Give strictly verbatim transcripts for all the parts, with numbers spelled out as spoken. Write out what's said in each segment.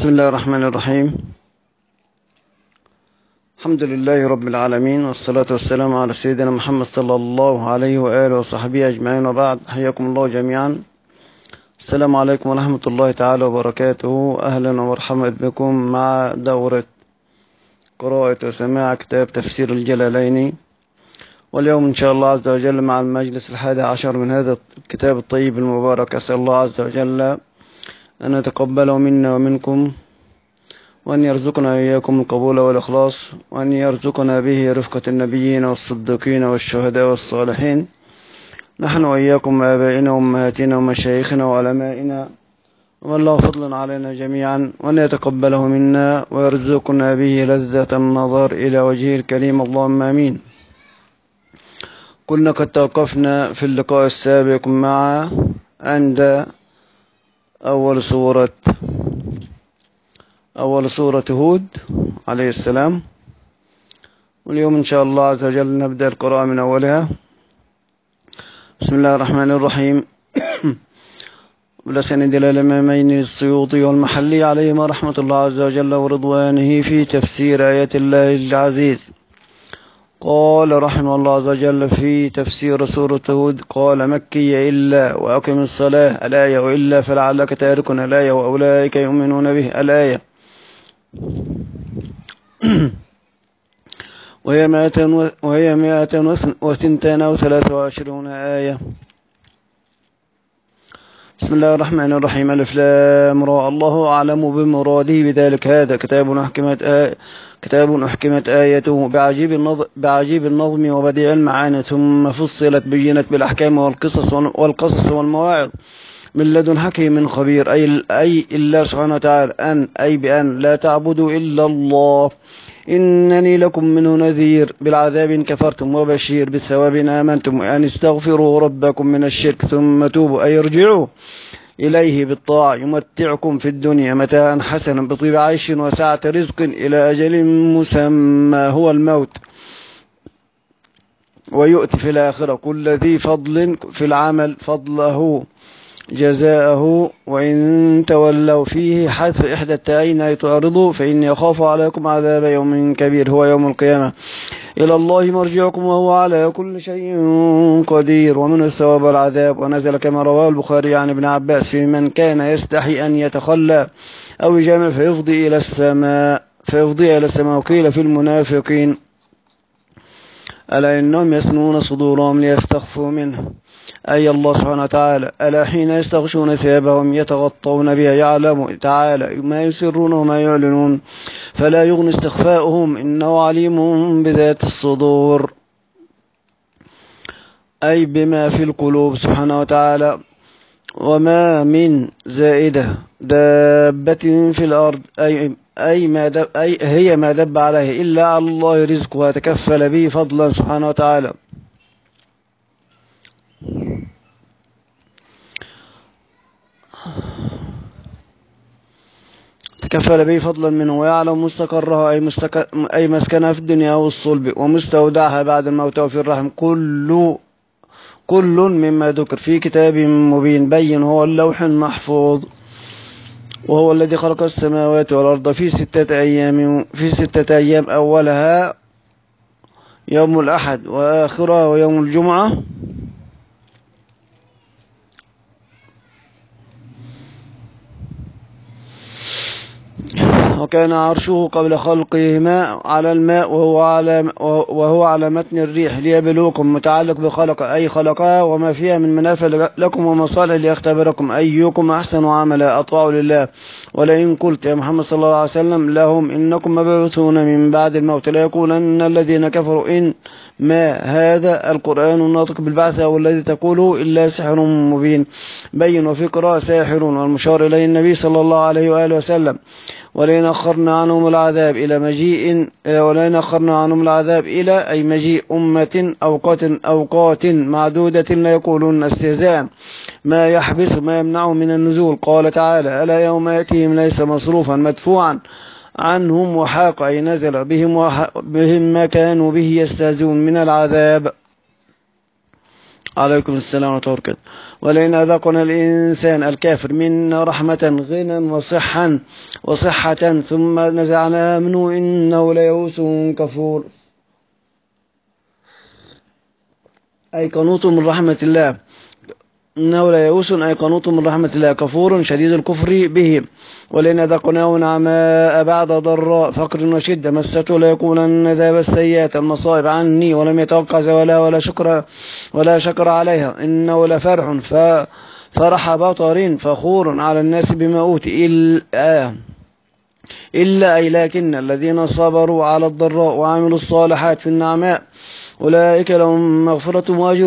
بسم الله الرحمن الرحيم. الحمد لله رب العالمين، والصلاة والسلام على سيدنا محمد صلى الله عليه وآله وصحبه أجمعين، وبعد. حياكم الله جميعا. السلام عليكم ورحمة الله تعالى وبركاته. أهلا ومرحبا بكم مع دورة قراءة وسماع كتاب تفسير الجلالين، واليوم إن شاء الله عز وجل مع المجلس الحادي عشر من هذا الكتاب الطيب المبارك. أسأل الله عز وجل أن يتقبله منا ومنكم، وأن يرزقنا إياكم القبول والإخلاص، وأن يرزقنا به رفقة النبيين والصديقين والشهداء والصالحين، نحن وإياكم آبائنا وأمهاتنا ومشايخنا وعلمائنا ومن له فضل علينا جميعا، وأن يتقبله منا ويرزقنا به لذة النظر إلى وجهه الكريم، اللهم آمين. كنا قد توقفنا في اللقاء السابق مع عند أول سورة أول سورة هود عليه السلام، واليوم إن شاء الله عز وجل نبدأ القراءة من أولها. بسم الله الرحمن الرحيم. بلسند الإمامين السيوطي والمحلي عليهما رحمة الله عز وجل ورضوانه في تفسير آيات الله العزيز. قال رحمه الله عز وجل في تفسير سورة هود: قال مكي إلا وأقم الصلاة الآية، وإلا فلعلك تارك الآية وأولئك يؤمنون به الآية. وهي مائة وهي مائة وثنتان وثلاثة وعشرون آية. بسم الله الرحمن الرحيم. ألف لام را. الله أعلم بمراده بذلك. هذا كتاب أحكمت آية كتاب أحكمت آيته بعجيب النظم بعجيب النظم وبديع المعاني، ثم فصلت بينت بالأحكام والقصص والقصص والمواعظ من لدن حكيم خبير. أي أي إلا سبحانه وتعالى أن أي بأن لا تعبدوا إلا الله، إنني لكم منه نذير. بالعذاب إن كفرتم وبشير بالثواب إن آمنتم، أن استغفروا ربكم من الشرك ثم توبوا أي ارجعوا إليه بالطاعة، يمتعكم في الدنيا متاعا حسنا بطيب عيش وسعة رزق إلى أجل مسمى هو الموت، ويؤتي في الآخرة كل ذي فضل في العمل فضله جزاءه، وإن تولوا فيه حذف إحدى التائين أي تعرضوا، فإني أخاف عليكم عذاب يوم كبير هو يوم القيامة. إلى الله مرجعكم وهو على كل شيء قدير، ومنه الثواب والعذاب. ونزل كما رواه البخاري عن ابن عباس في من كان يستحي أن يتخلى أو يجامع فيفضي إلى السماء فيفضي إلى السماء. وقيل في المنافقين: ألا إنهم يثنون صدورهم ليستخفوا منه، أي الله سبحانه وتعالى. ألا حين يستغشون ثيابهم يتغطون بها يعلم تعالى ما يسرون وما يعلنون، فلا يغني استخفاؤهم إنه عليم بذات الصدور، أي بما في القلوب سبحانه وتعالى. وما من زائدة دابة في الأرض أي أي ما دب أي هي ما دب عليه إلا على الله رزقها تكفل به فضلا سبحانه وتعالى. تكفل به فضلا منه، ويعلم مستقرها أي, مستقر أي مسكنها في الدنيا والصلب، ومستودعها بعد الموت وفي الرحم. كل كل مما ذكر في كتاب مبين بين هو اللوح المحفوظ، وهو الذي خلق السماوات والأرض في ستة أيام في ستة أيام أولها يوم الأحد، وآخرها ويوم الجمعة، وكان عرشه قبل خلقهما على الماء وهو على وهو على متن الريح ليبلوكم. متعلق بخلق أي خلقها وما فيها من منافع لكم ومصالح ليختبركم أيكم أحسن عملا أطاع لله. ولئن قلت يا محمد صلى الله عليه وسلم لهم إنكم مبعوثون من بعد الموت، لا يقولن الذين كفروا إن ما هذا القرآن الناطق بالبعث أو الذي تقوله إلا سحر مبين. بين. وفي قراءة ساحر، والمشار إليه النبي صلى الله عليه وآله وسلم. ولئن أخرنا عنهم العذاب إلى مجيء ولئن أخرنا عنهم العذاب إلى أي مجيء أمة أوقات أوقات معدودة لا يقولون استهزاء ما يحبس ما يمنعه من النزول. قال تعالى: ألا يوم يأتيهم ليس مصروفا مدفوعا عنهم وحاق أي نزل بهم, بهم ما كانوا به يستهزئون من العذاب. عليكم السلام ورحمة الله وبركاته. ولئن أذقنا الإنسان الكافر منا رحمة غنى وصحا وصحة ثم نزعناها منه إنه ليئوس كفور، أي قنوط من رحمة الله. إنه ليئوس أي قنوط من رحمة الله، كفور شديد الكفر به. ولئن أذقناه نعماء بعد ضراء فقر وشدة مسته ليقولن ذهب السيئات المصائب عني ولم يتوقع زوالها ولا شكر ولا شكر عليها إنه لفرح فرح بطر فخور على الناس بما أوتي إلا إلا أي لكن الذين صبروا على الضراء وعملوا الصالحات في النعماء أولئك لهم مغفرة وأجر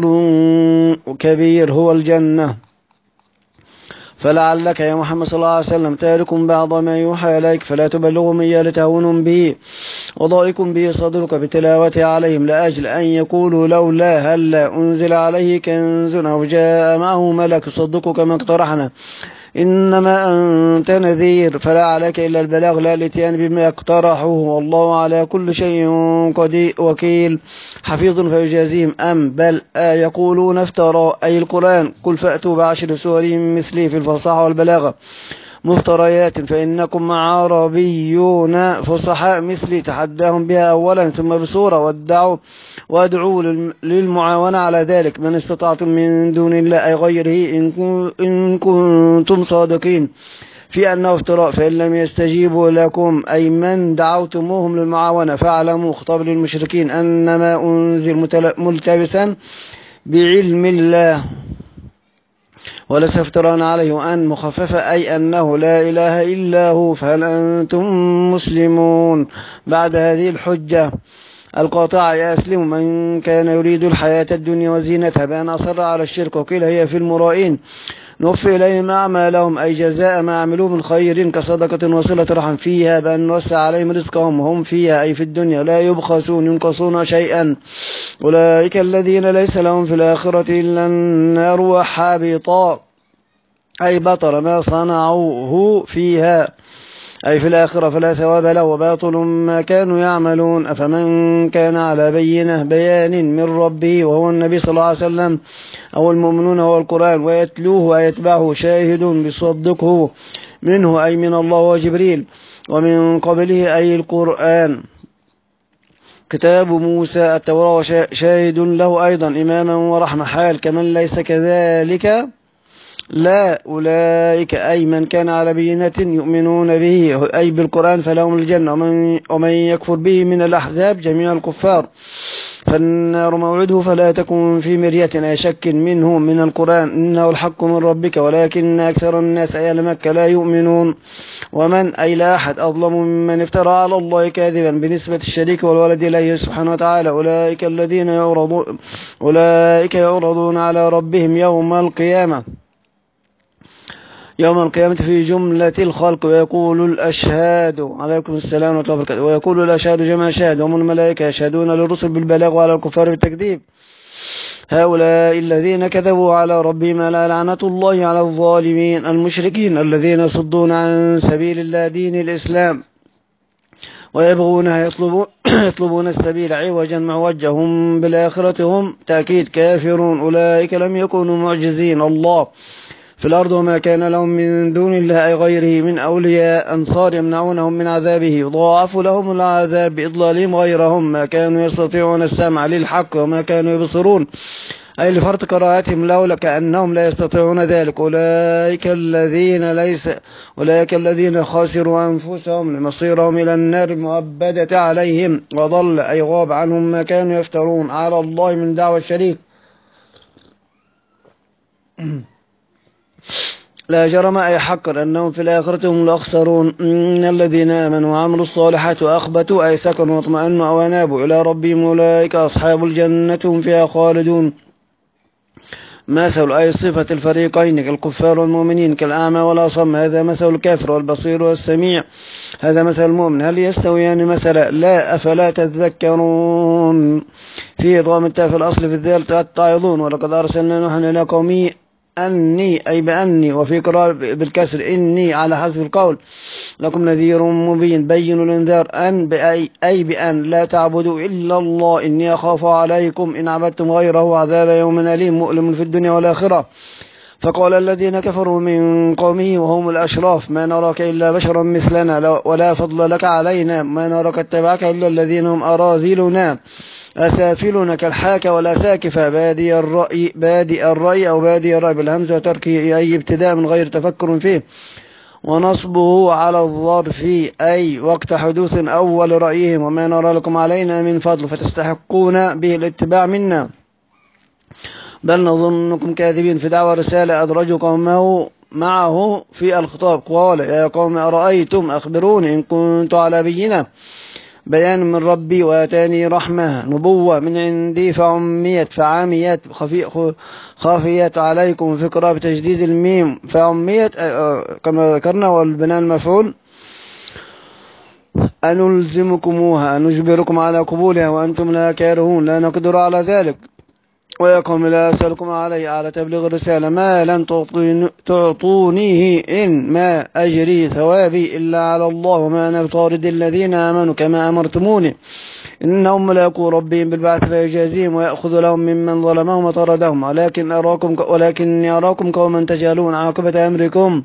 كبير هو الجنة. فلعلك يا محمد صلى الله عليه وسلم تارك بعض ما يوحى إليك فلا تبلغهم إياه لتهونهم به وضائق به صدرك بتلاوته عليهم لأجل أن يقولوا لولا هل أنزل عليه كنز أو جاء معه ملك يصدقه كما اقترحنا إنما أنت نذير فلا عليك إلا البلاغ لا الاتيان بما اقترحوه والله على كل شيء قدير وكيل حفيظ فيجازيهم أم بل آه يقولون افترى أي القرآن قل فأتوا بعشر سور مثله في الفصاحة والبلاغة مفتريات فإنكم عربيون فصحاء مثلي تحداهم بها أولا ثم بسورة وادعوا وادعوا للمعاونة على ذلك من استطعتم من دون الله أي غيره إن كنتم صادقين في أنه افتراء فإن لم يستجيبوا لكم أي من دعوتموهم للمعاونة فاعلموا خطاب للمشركين أنما أنزل ملتبسا بعلم الله وليس افتراء عليه وأن مخففة أي أنه لا إله إلا هو فهل أنتم مسلمون. بعد هذه الحجة القاطعة يسلم من كان يريد الحياة الدنيا وزينتها بأن أصر على الشرك وقيل هي في المرائين نوفي إليهم أعمالهم أي جزاء ما عملوه من خير كصدقة وصلة رحم فيها بأن نوسع عليهم رزقهم وهم فيها أي في الدنيا لا يبخسون ينقصون شيئا أولئك الذين ليس لهم في الآخرة إلا النار وحابطا أي بطل ما صنعوه فيها أي في الآخرة فلا ثواب له وباطل ما كانوا يعملون. أفمن كان على بينة بيان من ربه وهو النبي صلى الله عليه وسلم أو المؤمنون هو القرآن ويتلوه ويتبعه شاهد بصدقه منه أي من الله وجبريل ومن قبله أي القرآن كتاب موسى التوراة شاهد له أيضا إماما ورحمة حال كمن ليس كذلك لا أولئك أي من كان على بينة يؤمنون به أي بالقرآن فلهم الجنة ومن, ومن يكفر به من الأحزاب جميع الكفار فالنار موعده فلا تكن في مرية أي شك منه من القرآن إنه الحق من ربك ولكن أكثر الناس أهل مكة لا يؤمنون. ومن أي لا أحد أظلم ممن افترى على الله كاذبا بنسبة الشريك والولد إليه سبحانه وتعالى أولئك الذين يعرضون أولئك يعرضون على ربهم يوم القيامة يوم القيامة في جملة الخلق ويقول الأشهاد عليكم السلام ورحمة الله وبركاته ويقول الأشهاد جمع شاهد هم الملائكة يشهدون للرسل بالبلاغ وعلى الكفار بالتكذيب هؤلاء الذين كذبوا على ربهم لا لعنة الله على الظالمين المشركين الذين يصدون عن سبيل الله دين الإسلام ويبغونها يطلبون, يطلبون السبيل عوجا معوجا هم بالآخرة هم تأكيد كافرون أولئك لم يكونوا معجزين الله في الأرض وما كان لهم من دون الله أي غيره من أولياء أنصار يمنعونهم من عذابه يضاعف لهم العذاب بإضلالهم غيرهم ما كانوا يستطيعون السمع للحق وما كانوا يبصرون أي لفرط قراءتهم لولا كأنهم لا يستطيعون ذلك أولئك الذين ليس أولئك الذين خسروا أنفسهم لمصيرهم إلى النار المؤبدة عليهم وضل أي غاب عنهم ما كانوا يفترون على الله من دعوى الشريك لا جرم أي حقا أنهم في الآخرة هم الأخسرون إن الذين آمنوا وعملوا الصالحات وأخبتوا أي سكنوا واطمأنوا أو أنابوا إلى ربهم أولئك أصحاب الجنة هم فيها خالدون. مثل أي صفة الفريقين كالكفار والمؤمنين كالأعمى والأصم هذا مثل الكافر والبصير والسميع هذا مثل المؤمن هل يستويان مثلا لا أفلا تذكرون في إضغام التاء في الأصل في الذال تتعظون ولقد أرسلنا نوحا إلى قومه أني أي بأني، وفي قراءة بالكسر إني على حسب القول، لكم نذير مبين بين الإنذار. أن بأي أي بأن لا تعبدوا إلا الله إني أخاف عليكم إن عبدتم غيره عذاب يوم أليم مؤلم في الدنيا والآخرة. فقال الذين كفروا من قومه وهم الأشراف ما نراك إلا بشرا مثلنا ولا فضل لك علينا، ما نراك اتبعك إلا الذين هم أراذلنا أسافلنا كالحاك ولا ساكفة بادي الرأي بادي الرأي أو بادي الرأي بالهمزة وتركه أي ابتداء من غير تفكر فيه، ونصبه على الظرف أي وقت حدوث أول رأيهم، وما نرى لكم علينا من فضل فتستحقون به الاتباع منا بل نظنكم كاذبين. في دعوى رسالة أدرجوا قومه معه في الخطاب قال يا قوم أرأيتم أخبروني إن كنت على بينة بيان من ربي واتاني رحمة نبوة من عندي فعميت فعاميت خافيت عليكم في قراءة بتجديد الميم فعميت كما ذكرنا والبناء المفعول أنلزمكموها نجبركم على قبولها وأنتم لا كارهون لا نقدر على ذلك. ويا قوم لا أسألكم عليه على تبليغ الرسالة ما لن تعطونيه إن ما أجري ثوابي إلا على الله وما أنا بطارد الذين آمنوا كما أمرتموني إنهم ملاقو ربهم بالبعث فيجازيهم ويأخذ لهم ممن ظلمهم وطردهم ولكن أراكم ولكني أراكم قوما تجهلون عاقبة أمركم.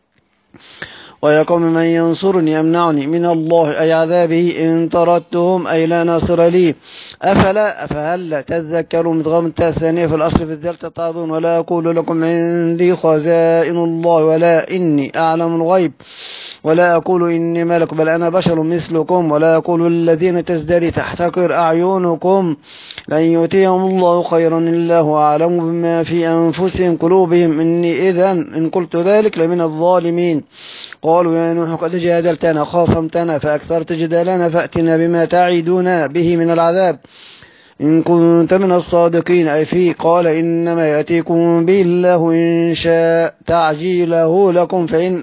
ويا قوم من ينصرني يمنعني من الله أي عذابه إن طردتهم أي لا ناصر لي أفلا أفهل تذكروا مدغم الثانية في الأصل في الذل تتعظون. ولا أقول لكم عندي خزائن الله ولا إني أعلم الغيب ولا أقول إني ملك بل أنا بشر مثلكم ولا أقول الذين تزدري تحتقر أعينكم لن يؤتيهم الله خيرا إلا هو أعلم بما في أنفسهم قلوبهم إني إذا إن قلت ذلك لمن الظالمين. قالوا يا نوح قد جادلتنا خاصمتنا فأكثرت جدالنا فأتنا بما تعيدنا به من العذاب إن كنت من الصادقين أي فيه. قال إنما يأتيكم به الله إن شاء تعجيله لكم فإن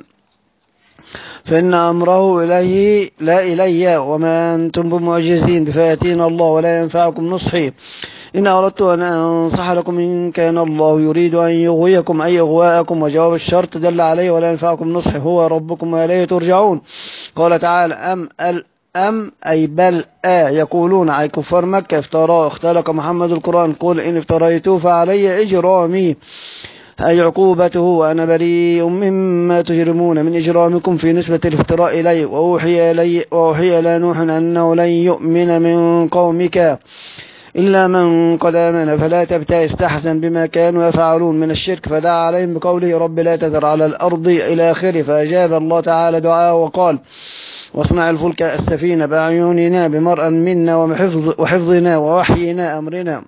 فإن أمره إليه لا إلي وما أنتم بمعجزين فيأتينا الله ولا ينفعكم نصحي إن أردت أن أنصح لكم إن كان الله يريد أن يغويكم أي إغواءكم. وجواب الشرط دل عليه ولا ينفعكم نصحي هو ربكم وإليه ترجعون. قال تعالى أم أم أي بل آ يقولون أي كفار مكة افترى اختلق محمد القرآن قل إن افتريته فعلي إجرامي أي عقوبته وأنا بريء مما تجرمون من إجرامكم في نسبة الافتراء إلي. وأوحي إلي وأوحي إلى نوح أنه لن يؤمن من قومك إلا من قد آمن فلا تبتئس تحزن بما كانوا يفعلون من الشرك فدعا عليهم بقوله رب لا تذر على الأرض إلى آخره. فأجاب الله تعالى دعاءه وقال واصنع الفلك السفينة بأعيننا بمرأ منا وحفظ وحفظنا ووحينا أمرنا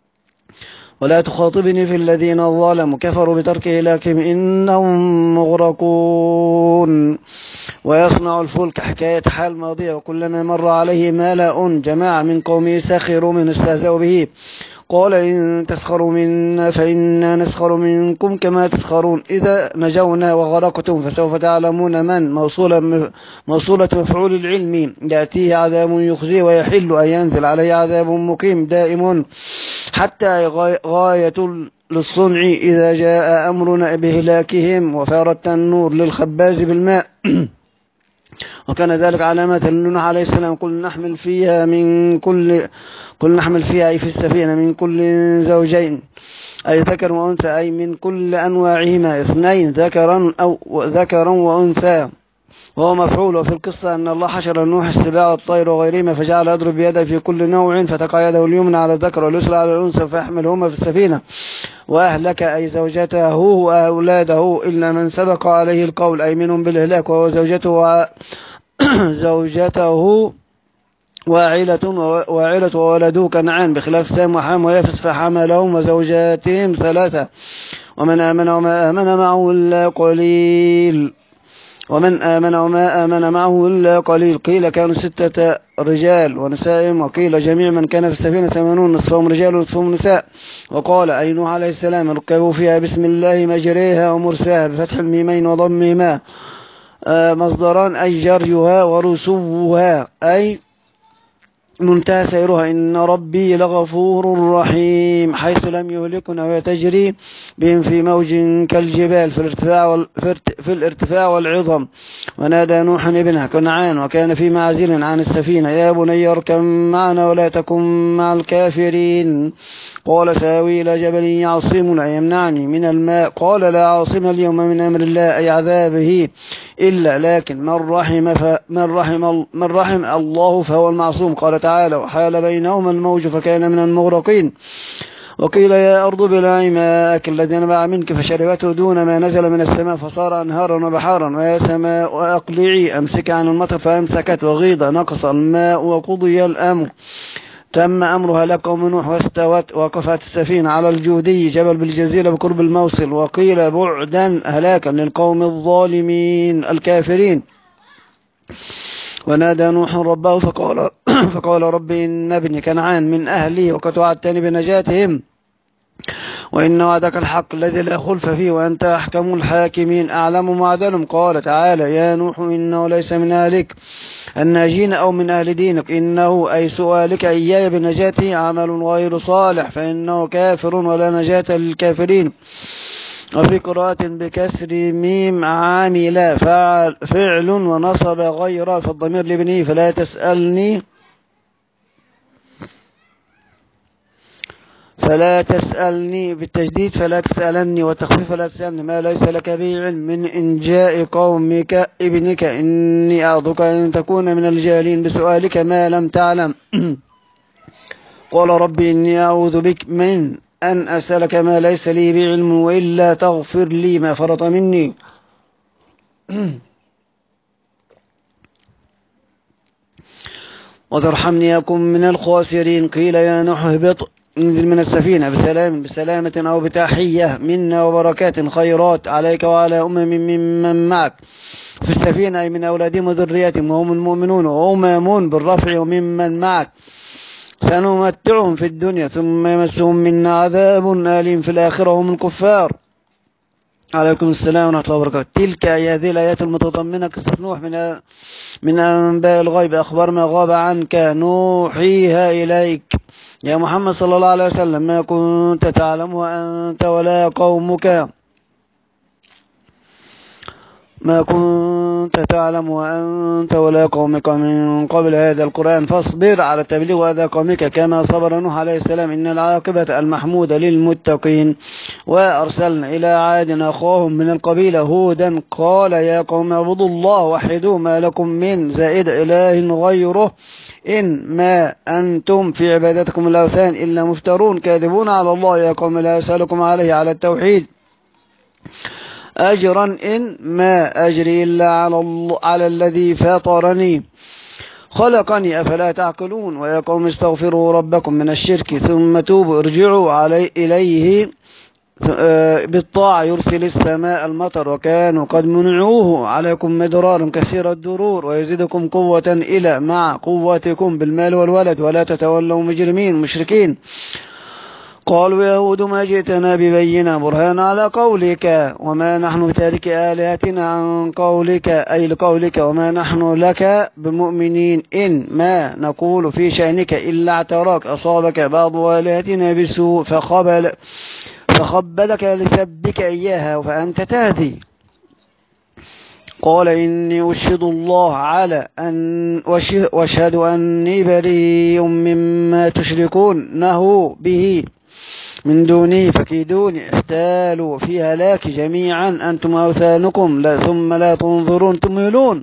ولا تخاطبني في الذين ظلموا كفروا بترك إلههم إنهم مغرقون. ويصنع الفلك حكاية حال ماضية وكلما مر عليه ملأ جماعة من قومه سخروا منه استهزأوا به قال إن تسخروا منا فإنا نسخر منكم كما تسخرون إذا نجونا وغرقتم فسوف تعلمون من موصولة موصولة مفعول العلم يأتيه عذاب يخزيه ويحل أن ينزل عليه عذاب مقيم دائم حتى غاية للصنع إذا جاء أمرنا بهلاكهم وفار التنور للخباز بالماء وكان ذلك علامة لنوح عليه السلام قل نحمل فيها من كل قل نحمل فيها أي في السفينة من كل زوجين أي ذكر وأنثى أي من كل أنواعهما اثنين ذكرا أو ذكرا وأنثى وهو مفعول. وفي القصة أن الله حشر نوح السباع والطير وغيرهما فجعل يضرب بيده في كل نوع فتقع يده اليمنى على الذكر واليسرى على الأنثى فيحملهما في السفينة وأهلك أي زوجته وأولاده إلا من سبق عليه القول أي منهم بالإهلاك وهو زوجته و... زوجته وعيلة وعيلة وولده كنعان بخلاف سام وحام ويافس فحملهم وزوجاتهم ثلاثة ومن آمن وما آمن معه إلا قليل ومن آمن وما آمن معه إلا قليل. قيل كانوا ستة رجال ونساء وقيل جميع من كان في السفينة ثمانون نصفهم رجال ونصفهم نساء. وقال أي نوح عليه السلام ركبوا فيها بسم الله مجريها ومرساها بفتح الميمين وضمهما مصدران أي جريها ورسوها أي منتهى سيرها إن ربي لغفور رحيم حيث لم يهلكنا وهي تجري بهم في موج كالجبال في الارتفاع, وال... في الارتفاع والعظم. ونادى نوح ابنه كنعان وكان في معزل عن السفينة يا بني اركب معنا ولا تكن مع الكافرين. قال ساوي إلى جبل يعصمنا يمنعني من الماء قال لا عاصم اليوم من أمر الله أي عذابه إلا لكن من رحم, ف... من رحم... من رحم الله فهو المعصوم. قال تعالى وحال بينهما الموج فكان من المغرقين. وقيل يا أرض ابلعي ماءك الذي نبع منك فشربته دون ما نزل من السماء فصار أنهارا وبحارا. ويا سماء أقلعي أمسك عن المطر فأمسكت وغيض نقص الماء وقضي الأمر تم أمرها لقوم نوح واستوت وقفت السفينة على الجودي جبل بالجزيرة بقرب الموصل. وقيل بعدا هلاكا للقوم الظالمين الكافرين. ونادى نوح ربه فقال, فقال رب إن ابني كنعان من أهلي وقد وعدتني بنجاتهم وإن وعدك الحق الذي لا خلف فيه وأنت أحكم الحاكمين أعلم معدنهم. قال تعالى يا نوح إنه ليس من أهلك الناجين أو من أهل دينك إنه أي سؤالك إياي بنجاته عمل غير صالح فإنه كافر ولا نجاة للكافرين. وفي قراءة بكسر ميم عامل فعل, فعل ونصب غير فالضمير لابنه فلا تسألني فلا تسألني بالتجديد فلا تسألني والتخفيف فلا تسألني ما ليس لك به علم من إنجاء قومك ابنك إني أعظك أن تكون من الجاهلين بسؤالك ما لم تعلم. قال ربي إني أعوذ بك من أن أسألك ما ليس لي بعلم وإلا تغفر لي ما فرط مني وترحمني أكن من الخاسرين. قيل يا نوح اهبط انزل من السفينة بسلام بسلامة أو بتحية منا وبركات خيرات عليك وعلى أمم ممن معك في السفينة أي من أولادهم وذرياتهم وهم المؤمنون وأمم بالرفع وممن معك سنمتعهم في الدنيا ثم يمسهم منا عذاب أليم في الآخرة هم الكفار. عليكم السلام ورحمة الله وبركاته. تلك هذه الآيات المتضمنة قصة نوح من من أنباء الغيب أخبار ما غاب عنك نوحيها إليك يا محمد صلى الله عليه وسلم ما كنت تعلمها أنت ولا قومك ما كنت تعلم وأنت ولا قومك من قبل هذا القرآن فاصبر على التبليغ هذا قومك كما صبر نوح عليه السلام إن العاقبة المحمودة للمتقين. وأرسلنا إلى عاد أخاهم من القبيلة هودا قال يا قوم اعبدوا الله وحدوا ما لكم من زائد إله غيره إن ما أنتم في عبادتكم الأوثان إلا مفترون كاذبون على الله يا قوم لا أسألكم عليه على التوحيد أجرا إن ما أجري إلا على, الله على الذي فطرني خلقني أفلا تعقلون. ويا قوم استغفروا ربكم من الشرك ثم توبوا ارجعوا علي إليه بالطاعة يرسل السماء المطر وكانوا قد منعوه عليكم مدرارا كثير الدرور ويزيدكم قوة إلى مع قوتكم بالمال والولد ولا تتولوا مجرمين مشركين. قالوا يا هود ما جئتنا ببينة برهان على قولك وما نحن بتارك آلهتنا عن قولك أي لقولك وما نحن لك بمؤمنين إن ما نقول في شأنك إلا اعتراك أصابك بعض آلهتنا بسوء فخبل فخبلك لسبك إياها فأنت تهدي. قال إني أشهد الله على أن واشهد أني بريء مما تشركونه به من دونه فكيدوني احتالوا في هلاك جميعا أنتم أوثانكم لا ثم لا تنظرون تمهلون.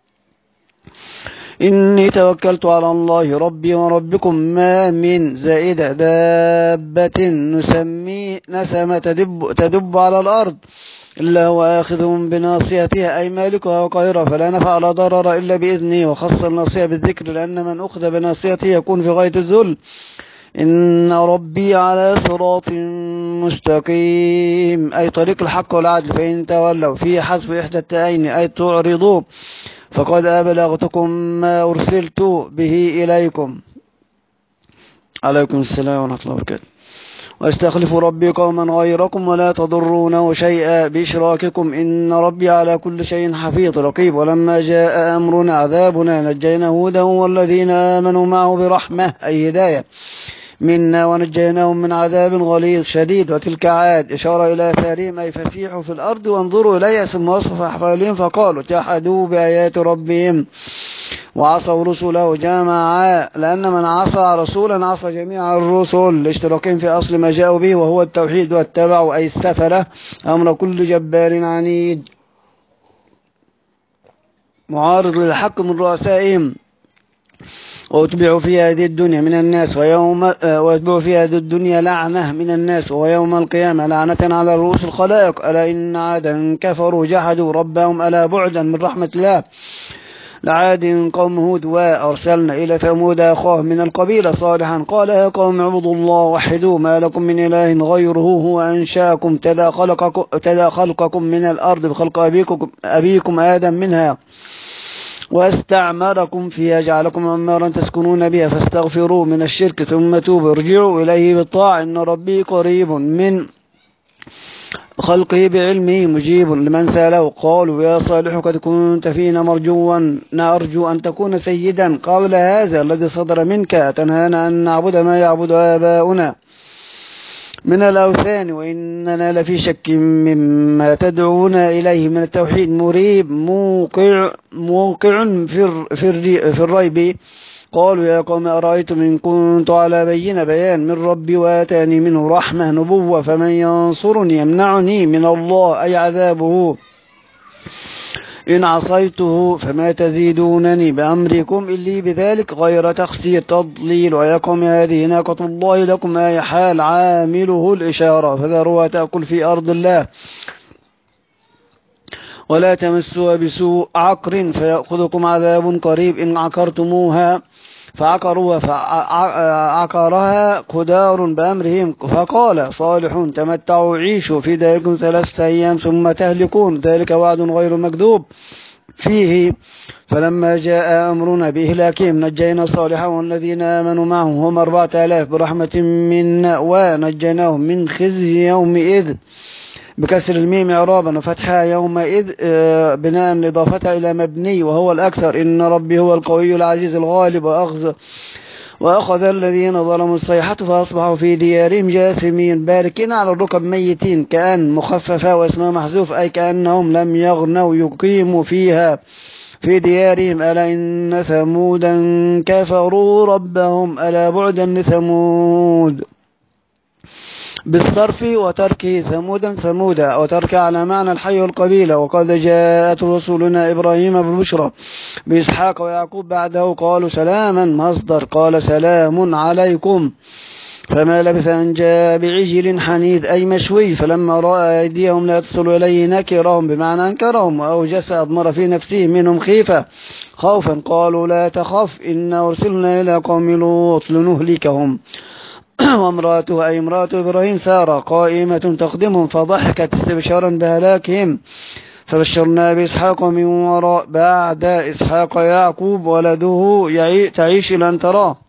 إني توكلت على الله ربي وربكم ما من زائدة دابة نسمي نسمة تدب, تدب على الأرض إلا هو آخذ بناصيتها أي مالكها وقاهرها فلا نفع ولا ضرر إلا بإذنه. وخص الناصية بالذكر لأن من أخذ بناصيته يكون في غاية الذل. إن ربي على صراط مستقيم أي طريق الحق والعدل فإن تولوا في حذف إحدى التائين أي تعرضوا فقد أبلغتكم ما أرسلت به إليكم. عليكم السلام ورحمة الله وبركاته. واستخلف ربي قوما غيركم ولا تضرونه شيئا بإشراككم إن ربي على كل شيء حفيظ رقيب. ولما جاء أمرنا عذابنا نجينا هودا والذين آمنوا معه برحمة أي هداية منا ونجيناهم من عذاب غليظ شديد. وتلك عاد إشارة إلى ثارهم أي فسيحوا في الأرض وانظروا إليها ثم وصف أحوالهم فقالوا جحدوا بآيات ربهم وعصوا رسله جمعا لأن من عصى رسولا عصى جميع الرسل لاشتراكهم في أصل ما جاءوا به وهو التوحيد واتبعوا أي السفلة أمر كل جبار عنيد معارض للحق من رؤسائهم واتبعوا في هذه الدنيا من الناس ويوم واتبعوا في هذه الدنيا لعنة من الناس ويوم القيامة لعنة على رؤوس الخلائق. ألا إن عادا كفروا جحدوا ربهم ألا بعدا من رحمة الله لعاد قوم هود وأرسلنا إلى ثمود أخاهم من القبيلة صالحا قال يا قوم اعبدوا الله وحدوه ما لكم من إله غيره هو أنشاكم تدا خلقكم, تدا خلقكم من الأرض بخلق أبيكم, أبيكم آدم منها واستعمركم فيها جعلكم عمارا تسكنون بها فاستغفروا من الشرك ثم توبوا ارجعوا إليه بالطاعة إن ربي قريب من خلقه بعلمه مجيب لمن سأله. قالوا يا صالح قد كنت فينا مرجوا نرجو أن تكون سيدا قبل هذا الذي صدر منك أتنهانا أن نعبد ما يعبد آباؤنا من الأوثان وإننا لفي شك مما تدعونا إليه من التوحيد مريب موقع, موقع في, في, في الريب. قالوا يا قوم أرأيتم إن كنت على بينة بيان من ربي وآتاني منه رحمة نبوة فمن ينصرني يمنعني من الله أي عذابه إن عصيته فما تزيدونني بأمركم إلي بذلك غير تخسير تضليل. ويا قوم هذه ناقة الله لكم آية حال عامله الإشارة فذروها تأكل في أرض الله ولا تمسوها بسوء عقر فيأخذكم عذاب قريب إن عقرتموها فعقروها فعقرها قدار بأمرهم. فقال صالح تمتعوا عيشوا في داركم ثلاثة أيام ثم تهلكون ذلك وعد غير مكذوب فيه. فلما جاء أمرنا بإهلاكهم نجينا صالحا والذين آمنوا معه هم أربعة آلاف برحمة منا ونجيناهم من خزي يومئذ بكسر الميم إعرابا وفتحها يومئذ بناء لإضافتها إلى مبني وهو الأكثر إن ربي هو القوي العزيز الغالب وأخذ وأخذ الذين ظلموا الصيحة فأصبحوا في ديارهم جاثمين باركين على الركب ميتين كأن مخففة واسمها محذوف أي كأنهم لم يغنوا يقيموا فيها في ديارهم. ألا إن ثمودا كفروا ربهم ألا بعدا لثمود بالصرف وترك ثمودا ثمودا وترك على معنى الحي والقبيلة. وقد جاءت رسولنا إبراهيم بالبشرى بإسحاق ويعقوب بعده قالوا سلاما مصدر قال سلام عليكم فما لبث أن جاء بعجل حنيذ أي مشوي فلما رأى أيديهم لا تصل إليه نكرهم بمعنى أنكرهم وأوجس أضمر في نفسه منهم خيفة خوفا قالوا لا تخف إنا أرسلنا إلى قوم لوط لنهلكهم وامرأته أي امرأة إبراهيم سارة قائمة تخدمهم فضحكت استبشارا بهلاكهم فبشرنا بإسحاق من وراء بعد إسحاق يعقوب ولده تعيش لن تراه.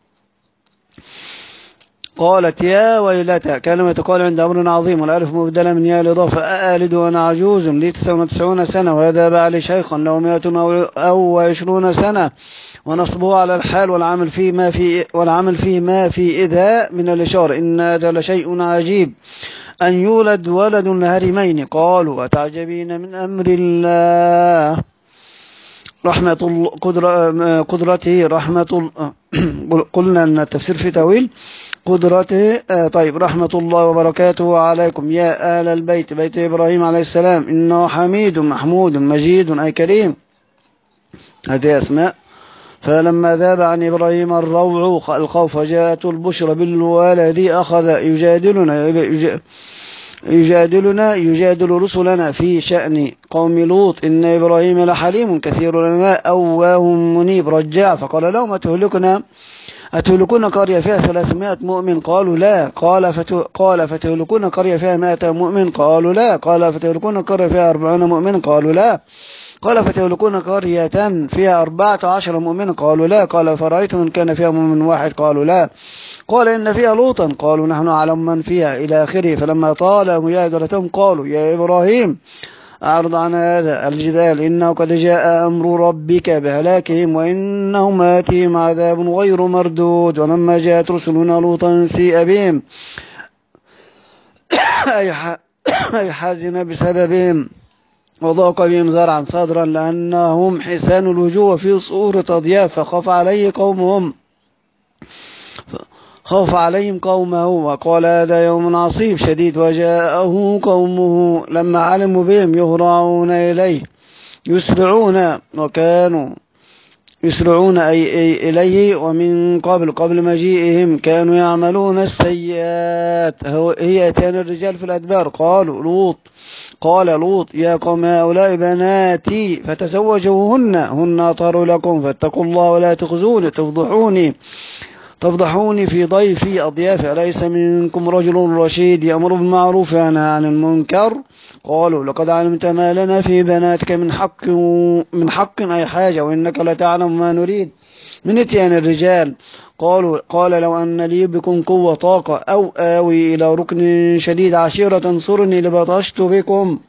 قالت يا ويلتا كلمة قال عند أمر عظيم والألف مبدلة من يا الإضافة أألد وأنا عجوز لي تسعة وتسعون سنة وهذا بعلي شيخا له مئة أو عشرون سنة ونصبه على الحال والعمل فيه ما في والعمل فيه ما في إذا من الإشارة إن هذا لشيء عجيب أن يولد ولد لهرمين. قالوا أتعجبين من أمر الله رحمة الله قدر قدرته رحمة قلنا أن التفسير في تأويل قدرته. طيب رحمة الله وبركاته عليكم يا آل البيت بيت إبراهيم عليه السلام إنه حميد محمود مجيد أي كريم هذه أسماء. فلما ذاب عن إبراهيم الروع الخوف وجاءت البشرى بالولد أخذ يجادلنا يجادلنا يجادل رسلنا في شأن قوم لوط إن إبراهيم لحليم كثير لنا أواه منيب رجع فقال لهم أتهلكنا أتهلكون قرية فيها ثلاثمائة مؤمن قالوا لا قال فتو قال فتهلكون قرية فيها مائة مؤمن قالوا لا قال فتهلكون قرية فيها أربعون مؤمن قالوا لا قال فتهلكون قرية فيها أربعة عشر مؤمنا قالوا لا. قال فرأيتم إن كان فيها مؤمن واحد قالوا لا. قال إن فيها لوطا قالوا نحن أعلم من فيها إلى آخره. فلما طال مجادلتهم قالوا يا إبراهيم أعرض عن هذا الجدال إنه قد جاء أمر ربك بهلاكهم وإنهم آتيهم عذاب غير مردود. ولما جاءت رسلنا لوطا سيء بهم أي حزن بسببهم وضاق بهم ذرعا صدرا لأنهم حسان الوجوه في صورة أضياف فخاف عليه قومهم خوف عليهم قومه وقال هذا يوم عصيب شديد. وجاءه قومه لما علموا بهم يهرعون إليه يسرعون وكانوا يسرعون أي, أي إليه ومن قبل قبل مجيئهم كانوا يعملون السيئات هي أتيان الرجال في الأدبار. قالوا لوط قال لوط يا قوم هؤلاء بناتي فتزوجوهن هن أطهر لكم فاتقوا الله ولا تخزوني تفضحوني تفضحوني في ضيفي أضيافي أليس منكم رجل رشيد يأمر بالمعروف وينهى عن المنكر. قالوا لقد علمت ما لنا في بناتك من حق من حق أي حاجة وإنك لتعلم ما نريد من إتيان الرجال. قالوا قال لو أن لي بكم قوة طاقة أو آوي إلى ركن شديد عشيرة تنصرني لبطشت بكم.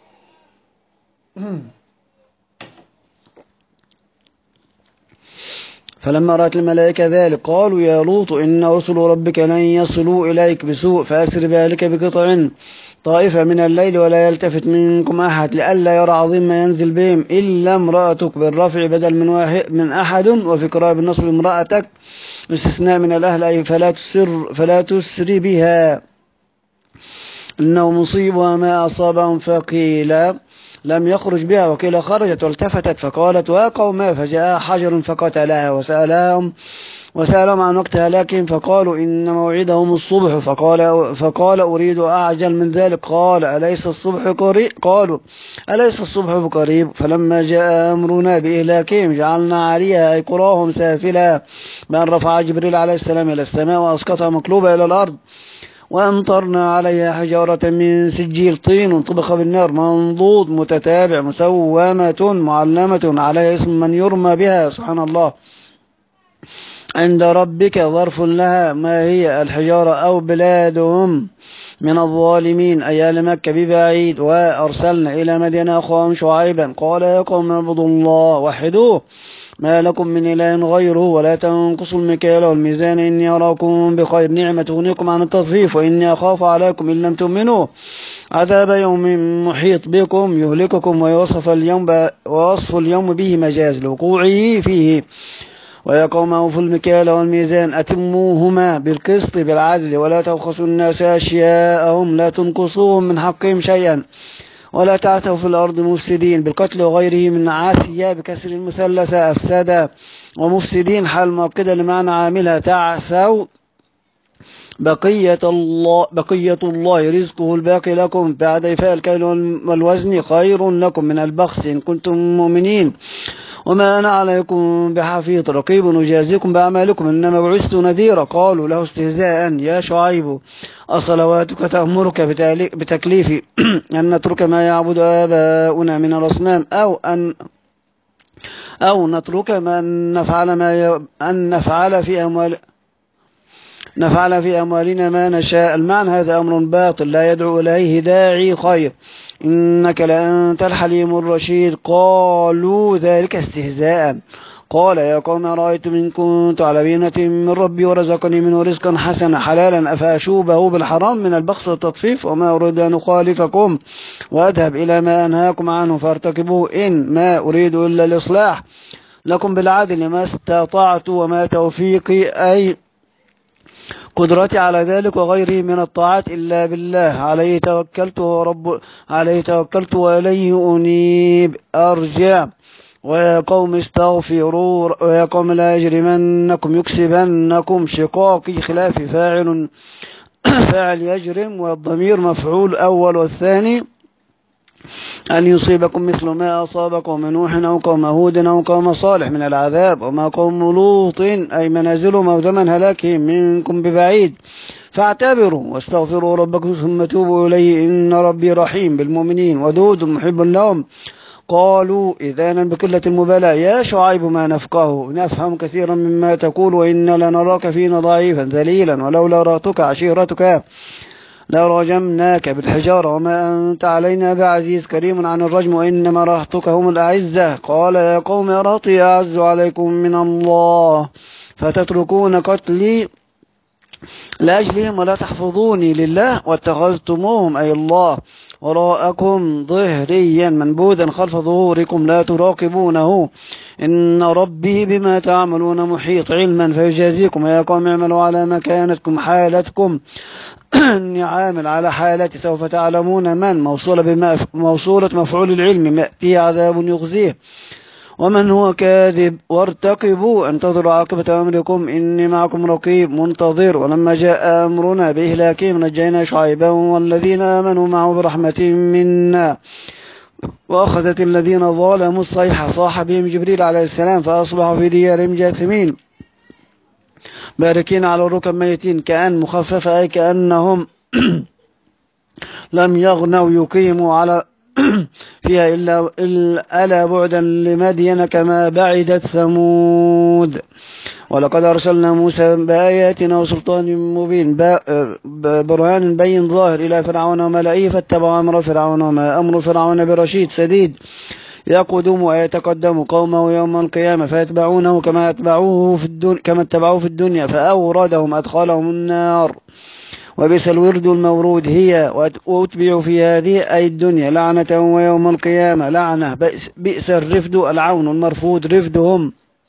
فلما رأت الملائكة ذلك قالوا يا لوط إن رسل ربك لن يصلوا إليك بسوء فأسر بأهلك بقطع طائفة من الليل ولا يلتفت منكم أحد لئلا يرى عظيم ما ينزل بهم إلا امرأتك بالرفع بدل من واحد من أحد وفي قراءة بالنصب امرأتك استثناء من الأهل أي فلا تسر فلا تسري بها إنه مصيبها ما أصابهم فقيل لم يخرج بها وقيل خرجت والتفتت فقالت وقوما فجاء حجر فقتلها وسألهم وسألهم عن وقت هلاكهم فقالوا إن موعدهم الصبح فقال فقال أريد أعجل من ذلك قال أليس الصبح قريب قالوا أليس الصبح بقريب. فلما جاء أمرنا بإهلاكهم جعلنا عليها أي قراهم سافلا بأن رفع جبريل عليه السلام إلى السماء وأسقطها مقلوبة إلى الأرض وأمطرنا عليها حجارة من سجيل طين طبخ بالنار منضود متتابع مسومة معلمة عليها اسم من يرمى بها سبحان الله عند ربك ظرف لها ما هي الحجارة أو بلادهم من الظالمين أي أهل مكة ببعيد. وأرسلنا إلى مدين أخوهم شعيبا قال يا قوم اعبدوا الله وحدوه ما لكم من إله غيره ولا تنقصوا المكيال والميزان إني أراكم بخير نعمة تغنيكم عن التطفيف وإني أخاف عليكم إن لم تؤمنوا عذاب يوم محيط بكم يهلككم ويوصف اليوم ووصف اليوم به مجاز لوقوعه فيه. ويا قوم أوفوا المكيال والميزان أتموهما بالقسط بالعدل ولا تبخسوا الناس أشياءهم لا تنقصوهم من حقهم شيئا ولا تعثوا في الأرض مفسدين بالقتل وغيره من عاثية بكسر المثلثة أفسادا ومفسدين حال مؤكدة لمعنى عاملها تعثوا بقية الله بقية الله رزقه الباقي لكم بعد إفاء الكيل والوزن خير لكم من البخس إن كنتم مؤمنين وما أنا عليكم بحفيظ رقيب أجازيكم بأعمالكم إنما بعثت نذيرا. قالوا له استهزاء يا شعيب أصلواتك تأمرك بتكليف أن نترك ما يعبد آباؤنا من الأصنام أو أن أو نترك ما نفعل ما ي... أن نفعل في أموال نفعل في أموالنا ما نشاء. المعنى هذا أمر باطل لا يدعو إليه داعي خير إنك لأنت الحليم الرشيد. قالوا ذلك استهزاء. قال يا قوم أرأيتم إن كنت على بينة من ربي ورزقني منه رزقا حسنا حلالا أفأشوبه بالحرام من البخس والتطفيف وما أريد أن أخالفكم وأذهب إلى ما أنهاكم عنه فارتكبوه إن ما أريد إلا الإصلاح لكم بالعدل ما استطعت وما توفيقي أي قدرتي على ذلك وغيره من الطاعات إلا بالله عليه توكلت ورب عليه توكلت وإليه أنيب أرجع. ويا قوم استغفروا ويا قوم لا يجرمنكم يكسبنكم شقاقي خلاف فاعل فاعل يجرم والضمير مفعول أول والثاني أن يصيبكم مثل ما أصابكم من نوح أو قوم هود أو قوم صالح من العذاب وما قوم لوط أي منازلهم أو زمن هلاكهم منكم ببعيد فاعتبروا واستغفروا ربكم ثم توبوا إليه إن ربي رحيم بالمؤمنين ودود محب لهم. قالوا إذانا بقلة المبالاة يا شعيب ما نفقه نفهم كثيرا مما تقول وإنا لنراك فينا ضعيفا ذليلا ولولا رهتك عشيرتك لرجمناك بالحجارة وما أنت علينا بعزيز كريم عن الرجم وإنما رهتك هم الأعزة. قال يا قوم رهطي أعز عليكم من الله فتتركون قتلي لأجلهم ولا تحفظوني لله واتخذتموهم أي الله وراءكم ظهريا منبوذا خلف ظهوركم لا تراقبونه إن ربي بما تعملون محيط علما فيجازيكم يا قوم اعملوا على مكانتكم حالتكم إني عامل على حالتي سوف تعلمون من موصولة, بما موصولة مفعول العلم يأتي عذاب يخزيه ومن هو كاذب وارتقبوا انتظروا عاقبة أمركم إني معكم رقيب منتظر. ولما جاء أمرنا بإهلاكهم نجينا شعيبا والذين آمنوا معه برحمة منا وأخذت الذين ظالموا الصيحة صاح بهم جبريل عليه السلام فأصبحوا في ديارهم جاثمين باركين على الركب ميتين كأن مخففة أي كأنهم لم يغنوا يقيموا على فيها إلا, إلا بعدا لمدين كما بعدت ثمود. ولقد أرسلنا موسى بآياتنا وسلطان مبين برهان بين ظاهر إلى فرعون وملئه فاتبعوا أمر فرعون وما أمر فرعون برشيد سديد يقدم ويتقدم قومه يوم القيامة فيتبعونه كما اتبعوه في الدنيا كما اتبعوه في الدنيا فأوردهم أدخلهم النار وبئس الورد المورود هي وأتبعوا في هذه أي الدنيا لعنة ويوم القيامة لعنة بئس الرفد العون المرفود رفدهم.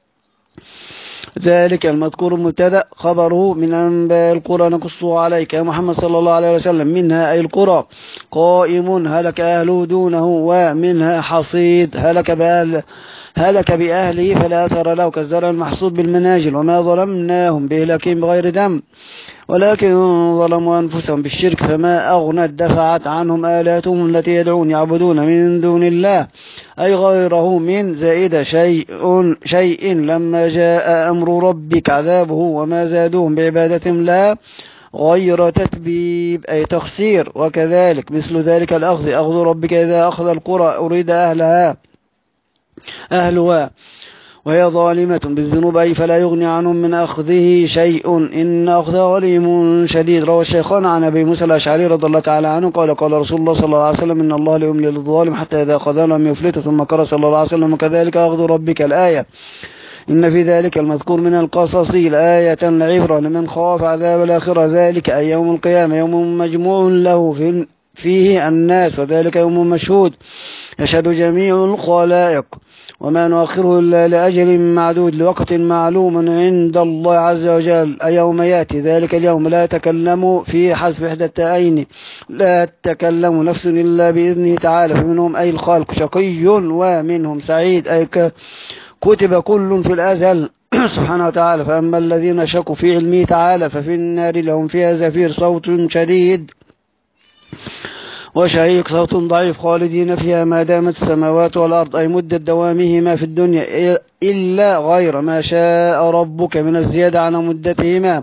ذلك المذكور مبتدأ خبره من أنباء القرى نقصه عليك يا محمد صلى الله عليه وسلم منها أي القرى قائم هلك أهله دونه ومنها حصيد هلك بأهل هلك بأهله فلا أثر له كالزرع المحصود بالمناجل وما ظلمناهم بإهلاكهم بغير دم ولكن ظلموا أنفسهم بالشرك فما أغنت دفعت عنهم آلاتهم التي يدعون يعبدون من دون الله أي غيره من زائد شيء شيء لما جاء أمر ربك عذابه وما زادوهم بعبادتهم لا غير تتبيب أي تخسير. وكذلك مثل ذلك الأخذ أخذ ربك إذا أخذ القرى أريد أهلها أهلها وهي ظالمة بالذنوب أي فلا يغني عنهم من أخذه شيء إن أخذه أليم شديد. روى الشيخان عن أبي موسى الأشعري رضي الله تعالى عنه قال قال رسول الله صلى الله عليه وسلم إن الله لا يملي للظالم حتى إذا أخذه لم يفلته ثم قال صلى الله عليه وسلم وكذلك أخذ ربك الآية إن في ذلك المذكور من القصص الآية العبرة لمن خاف عذاب الآخرة ذلك أي يوم القيامة يوم مجموع له في فيه الناس وذلك يوم مشهود يشهد جميع الخلائق وما نؤخره إلا لأجل معدود لوقت معلوم عند الله عز وجل يوم يأتي ذلك اليوم لا يتكلم في حذف إحدى التائين لا تكلم نفس إلا بإذنه تعالى فمنهم أي الخالق شقي ومنهم سعيد أي كتب كل في الأزل سبحانه وتعالى. فأما الذين شكوا في علمه تعالى ففي النار لهم فيها زفير صوت شديد وشهيق صوت ضعيف خالدين فيها ما دامت السماوات والأرض أي مدة دوامهما في الدنيا إلا غير ما شاء ربك من الزيادة على مدتهما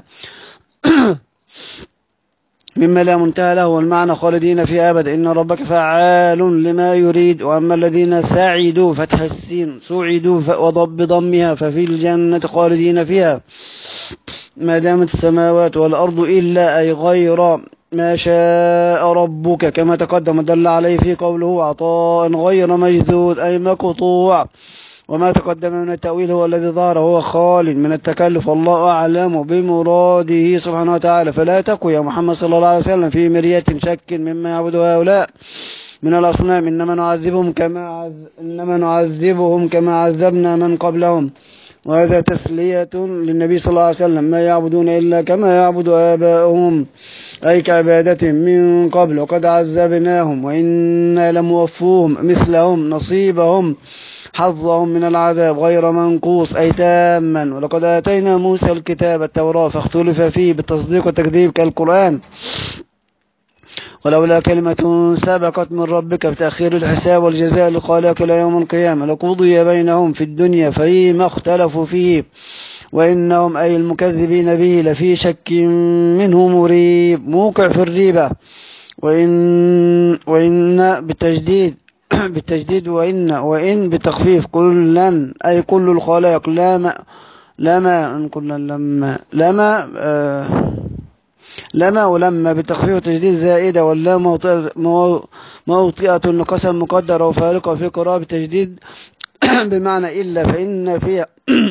مما لا منتهى له والمعنى خالدين فيها أبدا إن ربك فعال لما يريد. وأما الذين سعدوا فتح السين سعدوا بضمها ففي الجنة خالدين فيها ما دامت السماوات والأرض إلا أي غير ما شاء ربك كما تقدم دل عليه في قوله عطاء غير مجذوذ أي مقطوع وما تقدم من التأويل هو الذي ظهر هو خال من التكلف والله أعلم بمراده سبحانه وتعالى. فلا تكن يا محمد صلى الله عليه وسلم في مرية شك مما يعبد هؤلاء من الأصنام إنما نعذبهم كما عذ... إنما نعذبهم كما عذبنا من قبلهم وهذا تسلية للنبي صلى الله عليه وسلم ما يعبدون إلا كما يعبد آباؤهم أي كعبادتهم من قبل وقد عذبناهم وإنا لموفوهم مثلهم نصيبهم حظهم من العذاب غير منقوص أي تاما. ولقد آتينا موسى الكتاب التوراة فاختلف فيه بالتصديق والتكذيب كالقرآن ولولا كلمة سبقت من ربك بتأخير الحساب والجزاء لخالق إلى يوم القيامة لقضي بينهم في الدنيا فيما اختلفوا فيه وإنهم أي المكذبين به لفي شك منه مريب موقع في الريبة وإن, وإن بالتجديد بالتجديد، وإن وإن بالتخفيف كلا أي كل الخلائق، لما لما كلا لما لما آه لما ولما بالتخفيف والتجديد زائدة، واللام موطئة موطئة لقسم مقدرة وفارقة في قراءة بالتجديد بمعنى إلا، فإن فيها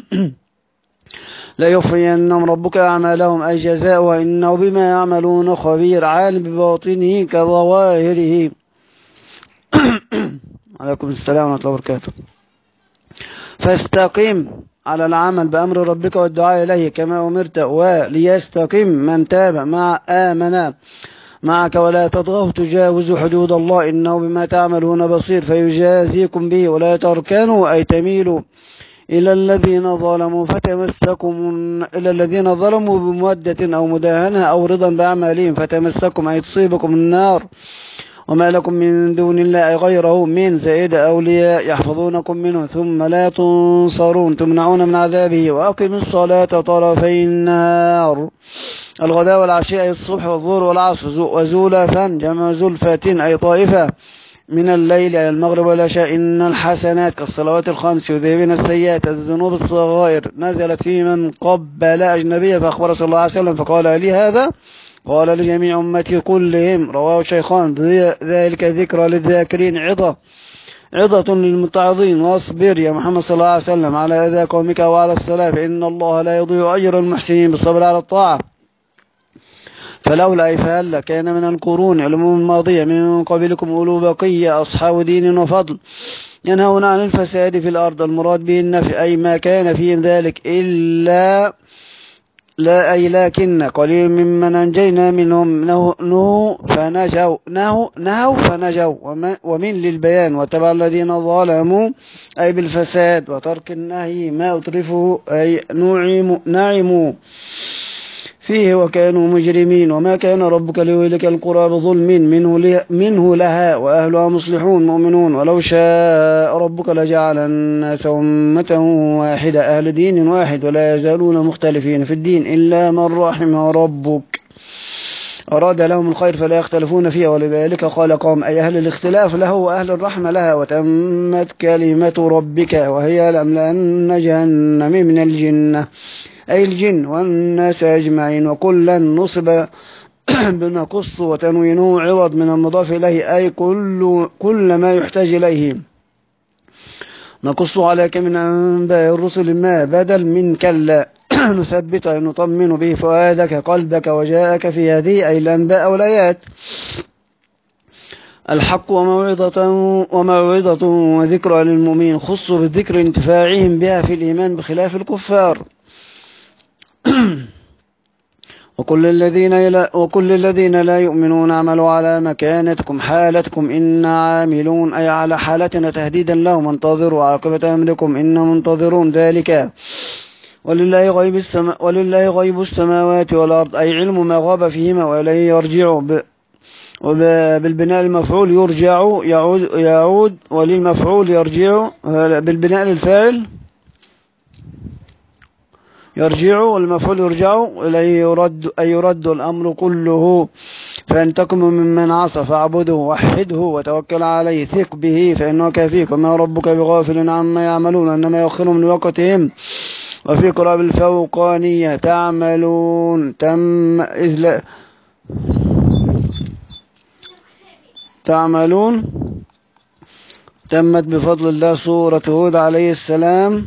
لا يوفينهم ربك أعمالهم أي جزاء، وإنه بما يعملون خبير عالم بباطنه كظواهره. عليكم السلام ورحمة الله وبركاته. فاستقم على العمل بأمر ربك والدعاء إليه كما أمرت، وليستقم من تاب مع آمن معك، ولا تطغوا تجاوزوا حدود الله إنه بما تعملون بصير فيجازيكم به، ولا تركنوا أي تميلوا إلى الذين ظلموا فتمسكم إلى الذين ظلموا بمودة أو مداهنة أو رضا بأعمالهم فتمسكم أي تصيبكم النار، وما لكم من دون الله غيره من زائد أولياء يحفظونكم منه ثم لا تنصرون تمنعون من عذابه. وأقم الصلاة طرفي النهار الغداء والعشاء أي الصبح والظهر والعصر، وزلفا جمع زلفة أي طائفة من الليل أي المغرب والعشاء. إن الحسنات كالصلوات الخمس يذهبن السيئات الذنوب الصغائر، نزلت في من قبل أجنبية فأخبر صلى الله عليه وسلم فقال لي هذا، قال لجميع أمتي كلهم، رواه الشيخان. ذلك ذكرى للذاكرين عظة عظة للمتعظين. واصبر يا محمد صلى الله عليه وسلم على أذى قومك وعلى الصلاة، فإن الله لا يضيع أجر المحسنين بالصبر على الطاعة. فلولا أي فهل كان من القرون الأمم الماضية من قبلكم أولو بقية أصحاب دين وفضل ينهون عن الفساد في الأرض، المراد به النفي أي ما كان فيهم ذلك إلا لا أي لكن قليل ممن أنجينا منهم نهوا فنجوا نهوا نهوا فنجوا ومن للبيان، وتبع الذين ظلموا أي بالفساد وترك النهي ما أترفوا أي نعموا نعموا فيه وكانوا مجرمين. وما كان ربك ليهلك القرى بظلم منه, منه لها وأهلها مصلحون مؤمنون، ولو شاء ربك لجعل الناس أمة واحدة أهل دين واحد ولا يزالون مختلفين في الدين إلا من رحم ربك أراد لهم الخير فلا يختلفون فيها، ولذلك قال قوم أي أهل الاختلاف له وأهل الرحمة لها. وتمت كلمة ربك وهي لأملأن جهنم من الجنة أي الجن والناس أجمعين. وكلا نصب بنقص وتنوينه عوض من المضاف إليه أي كل, كل ما يحتاج إليه نقص عليك من أنباء الرسل ما بدل من كلا نثبت أي نطمن به فؤادك قلبك وجاءك في هذه أي الأنباء والآيات الحق وموعظة وموعظة وذكرى للمؤمنين، خصوا بالذكر انتفاعهم بها في الإيمان بخلاف الكفار. وكل الذين وكل الذين لا يؤمنون اعملوا على مكانتكم حالتكم إنا عاملون أي على حالتنا تهديدا لهم، انتظروا عاقبة أمركم إنا منتظرون ذلك. ولله غيب السماء ولله غيب السماوات والأرض أي علم ما غاب فيهما وإليه يرجع ب... وبالبناء المفعول يرجع يعود يعود وللمفعول يرجع بالبناء للفاعل يرجع والمفعول يرجع إليه يرد أي يرد الأمر كله. فانتقم ممن عصى فاعبده وحده وتوكل عليه ثق به فإنه كافيك، وما ربك بغافل عما يعملون إنما يؤخرهم لوقتهم. وفي قراءة بالفوقانية تعملون تم إذ لا تعملون تمت بفضل الله سورة هود عليه السلام.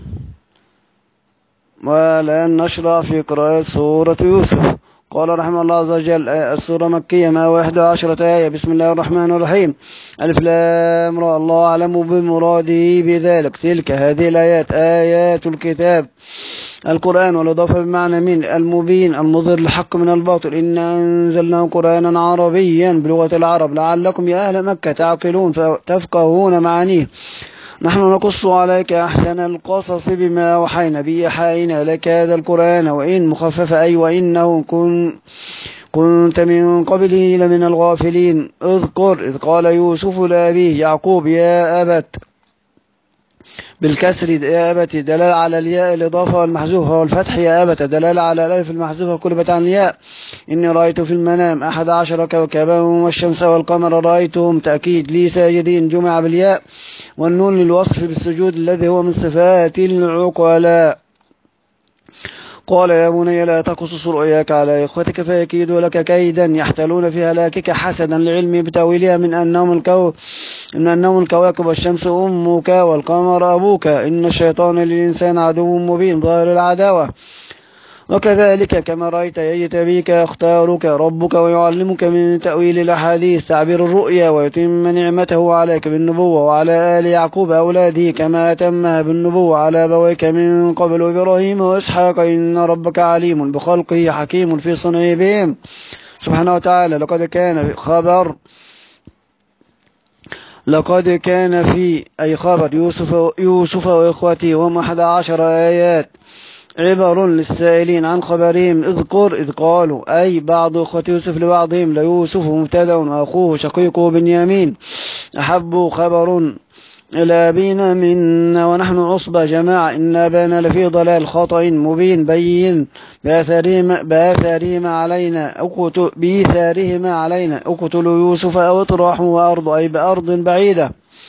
والآن نشرع في قراءة سورة يوسف. قال رحمه الله عز وجل السورة مكية ما واحد عشرة آية. بسم الله الرحمن الرحيم ألف لام را الله أعلم بمراده بذلك. تلك هذه الآيات آيات الكتاب القرآن، والإضافة بمعنى من المبين المظهر الحق من الباطل. إنا أنزلناه قرآنا عربيا بلغة العرب لعلكم يا أهل مكة تعقلون فتفقهون معانيه. نحن نقص عليك أحسن القصص بما أوحينا بإيحائنا لك هذا القرآن وإن مخففة أي وإنه كن كنت من قبله لمن الغافلين. اذكر إذ قال يوسف لأبيه يعقوب يا أبت بالكسر يا أبت دلالة على الياء الإضافة والمحذوفة، والفتح يا أبت دلالة على الألف المحذوفة قلبت عن الياء. إني رأيت في المنام أحد عشر كوكبا والشمس والقمر رأيتهم تأكيد لي ساجدين جمع بالياء، والنون للوصف بالسجود الذي هو من صفات العقلاء. قال يا بني لا تقصص رؤياك على إخوتك فيكيدوا لك كيدا يحتلون في هلاكك حسدا لعلمي بتأويلها من أنهم الكو من أنهم الكواكب والشمس أمك والقمر أبوك إن الشيطان للإنسان عدو مبين ظاهر العداوة. وكذلك كما رأيت يجتبيك يختارك ربك ويعلمك من تأويل الأحاديث تعبير الرؤيا ويتم نعمته عليك بالنبوة وعلى آل يعقوب أولاده كما أتمها بالنبوة على أبويك من قبل إبراهيم وإسحاق إن ربك عليم بخلقه حكيم في صنعه بهم سبحانه وتعالى. لقد كان في خبر لقد كان في أي خبر يوسف, يوسف وإخوته وهم أحد عشر آيات عبر للسائلين عن خبرهم. اذكر إذ قالوا أي بعض إخوة يوسف لبعضهم ليوسف مبتدأ وأخوه شقيقه بنيامين أحب خبر إلى أبينا منا ونحن عصبة جماعة إن أبانا لفي ضلال خطأ مبين بين بآثارهما علينا بآثارهما علينا اقتلوا يوسف أو اطرحوا أرض أي بأرض بعيدة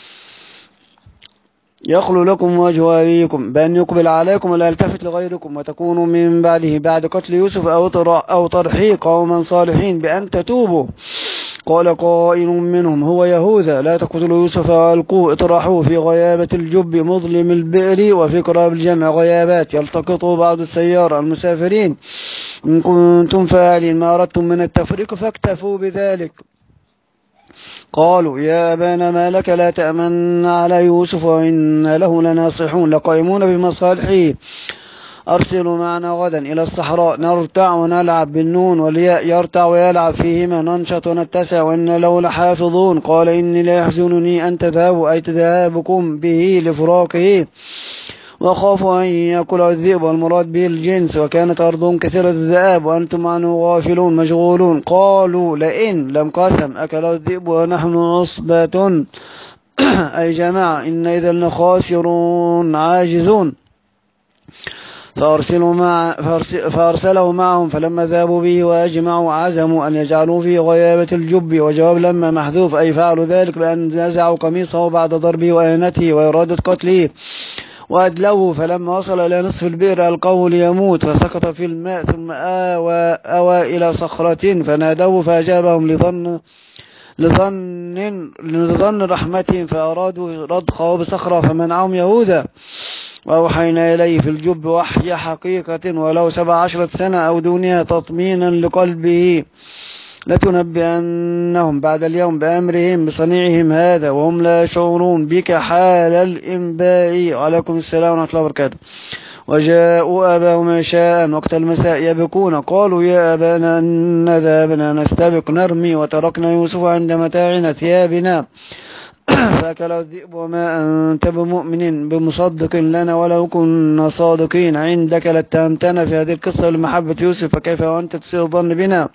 يخلو لكم وجه أبيكم بأن يقبل عليكم ولا يلتفت لغيركم وتكونوا من بعده بعد قتل يوسف أو طرحه قوما صالحين بأن تتوبوا. قال قائل منهم هو يهوذا لا تقتلوا يوسف وألقوه اطرحوه في غيابة الجب مظلم البئر وفي قراب الجمع غيابات يلتقطوا بعض السيارة المسافرين إن كنتم فاعلين ما أردتم من التفريق فاكتفوا بذلك. قالوا يا أبانا ما لك لا تأمن على يوسف وإنا له لناصحون لقائمون بمصالحه أرسلوا معنا غدا إلى الصحراء نرتع ونلعب بالنون والياء يرتع ويلعب فيهما ننشط ونتسع وإن له لحافظون. قال إني لا يحزنني أن تذهبوا أي تذهبكم به لفراقه وخافوا أن يأكل الذئب والمراد به الجنس وكانت أرضهم كثيرة الذئاب وأنتم عنه غافلون مشغولون. قالوا لئن لم قسم أكل الذئب ونحن عصبة أي جماعة إن إذا لخاسرون عاجزون. فأرسلوا مع فأرسله معهم فلما ذهبوا به وأجمعوا عزموا أن يجعلوا في غيابة الجب وجواب لما محذوف أي فعلوا ذلك بأن نزعوا قميصه بعد ضربه وإهانته وإرادة قتله وأدلوه فلما وصل إلى نصف البئر ألقوه ليموت فسقط في الماء ثم آوى, آوى إلى صخرة فنادوه فأجابهم لظن لظن لظن رحمتهم فأرادوا رضخه بصخرة فمنعهم يهوذا وأوحينا إليه في الجب وحي حقيقة ولو سبع عشرة سنة أو دونها تطمينا لقلبه لتنبئنهم بعد اليوم بأمرهم بصنيعهم هذا وهم لا يشعرون بك حال الإنباء. عليكم السلام ورحمة الله وبركاته. وجاءوا أباهم عشاء وقت المساء يبكون قالوا يا أبانا إن ذهبنا نستبق نرمي وتركنا يوسف عند متاعنا ثيابنا فأكل الذئب وما أنت بمؤمن بمصدق لنا ولو كنا صادقين عندك لاتهمتنا في هذه القصة لمحبة يوسف فكيف وأنت تسيء الظن بنا.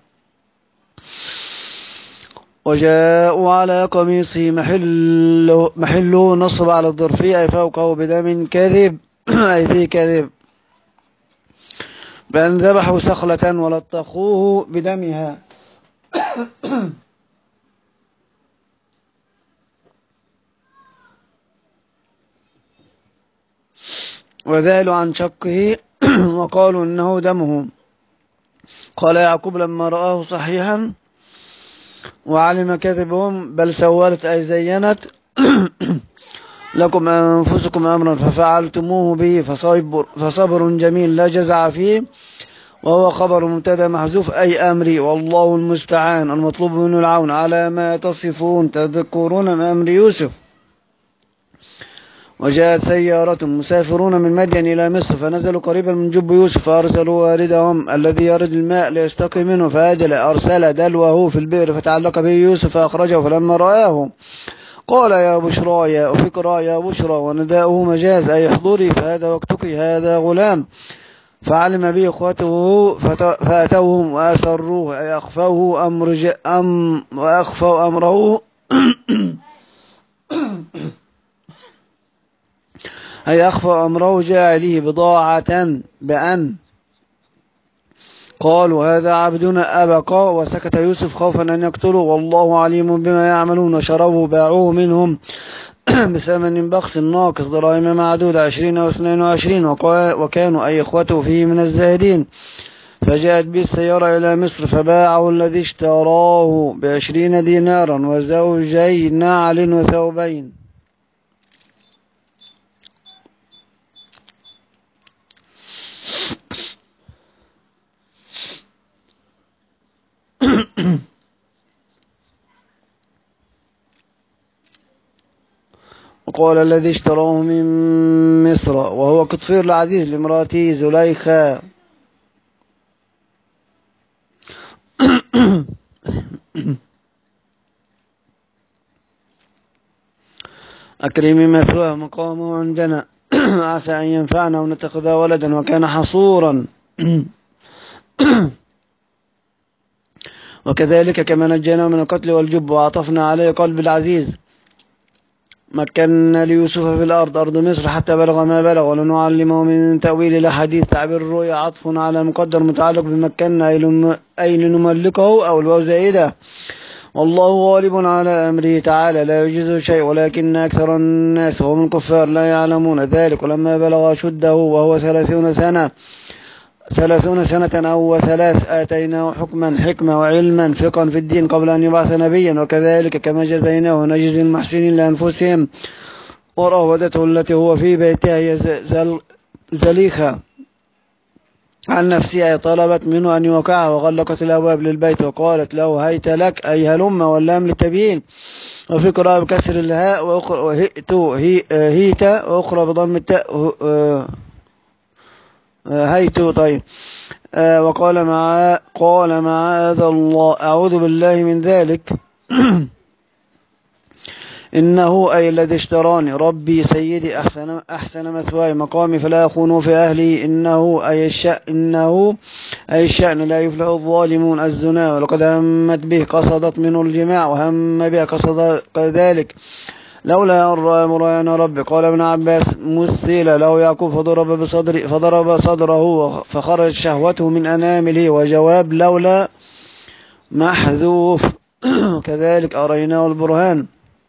وجاءوا على قميصه محله, محله نصب على الظرفية أي فوقه بدم كذب أي ذي كذب بأن ذبحوا سخلة ولطخوه بدمها وذالوا عن شقه وقالوا إنه دمه. قال يعقوب لما رآه صحيحا وعلم كذبهم بل سولت أي زينت لكم أنفسكم أمرا ففعلتموه به فصبر, فصبر جميل لا جزع فيه وهو خبر مبتدا محذوف أي أمري والله المستعان المطلوب منه العون على ما تصفون تذكرون من أمر يوسف. وجاءت سيارة مسافرون من مدين إلى مصر فنزلوا قريبا من جب يوسف فأرسلوا واردهم الذي يرد الماء ليستقي منه فأجل أرسل دلوه في البئر فتعلق به يوسف فأخرجه فلما رآه قال يا بشرى يا أفكرى يا بشرى ونداؤه مجاز أي حضوري فهذا وقتك هذا غلام فعلم به إخوته فأتوهم وأسروه أي أخفوه أمر أم وأخفوا أمره أي أخفى أمره جاعله بضاعة بأن قالوا هذا عبدنا أبقى، وسكت يوسف خوفا أن يقتلوا والله عليم بما يعملون. وشروه باعوه منهم بثمن بخس ناقص دراهم معدودة عشرين أو اثنين وعشرين، وكانوا أي إخوته فيه من الزاهدين. فجاءت به السيارة إلى مصر فباعه الذي اشتراه بعشرين دينارا وزوجي نعل وثوبين. وقال الذي اشتراه من مصر وهو قطفير العزيز لامرأته زليخا أكرمي مثواه مقامه عندنا عسى أن ينفعنا ونتخذ ولدا وكان حصورا. وكذلك كما نجينا من القتل والجب وعطفنا عليه قلب العزيز مكنا ليوسف في الأرض أرض مصر حتى بلغ ما بلغ ولنعلمه من تأويل الأحاديث. تعبير الرؤيا عطف على مقدر متعلق بمكنا أي لنملكه أو الواو زائدة. والله غالب على أمره تعالى لا يعجزه شيء ولكن أكثر الناس وهم الكفار لا يعلمون ذلك. ولما بلغ أشده وهو ثلاثون سنة ثلاثون سنة أو ثلاث آتيناه حكما حكمة وعلما فقها في الدين قبل أن يبعث نبيا. وكذلك كما جزيناه نجزي المحسنين لأنفسهم. وراودته التي هو في بيتها هي زل زليخة عن نفسها طلبت منه أن يوقعها وغلقت الأبواب للبيت وقالت له هيت لك أي هلم واللام للتبيين. وفي قراءة بكسر الهاء وهيت هيت وأخرى بضم التاء هيتو. طيب آه وقال مع قال معاذ الله أعوذ بالله من ذلك إنه أي الذي اشتراني ربي سيدي أحسن أحسن مثواي مقامي فلا أخونه في أهلي. إنه أي الشأن إنه أي الشأن لا يفلح الظالمون الزنا. ولقد همت به قصدت منه الجماع وهم بها قصد ذلك لولا أن رأى برهان ربه. قال ابن عباس مثل له يعقوب فضرب بصدر فضرب صدره فخرج شهوته من أنامله. وجواب لولا محذوف. كذلك أريناه البرهان.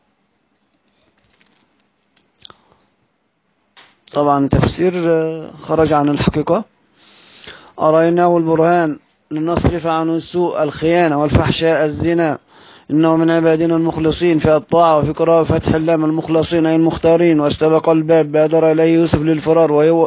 طبعا تفسير خرج عن الحقيقة. أريناه البرهان لنصرف عنه السوء الخيانة والفحشاء الزنا إنه من عبادنا المخلصين في الطاعة. وفي قراءة فتح اللام المخلصين أي المختارين. واستبق الباب بادر إليه يوسف للفرار وهي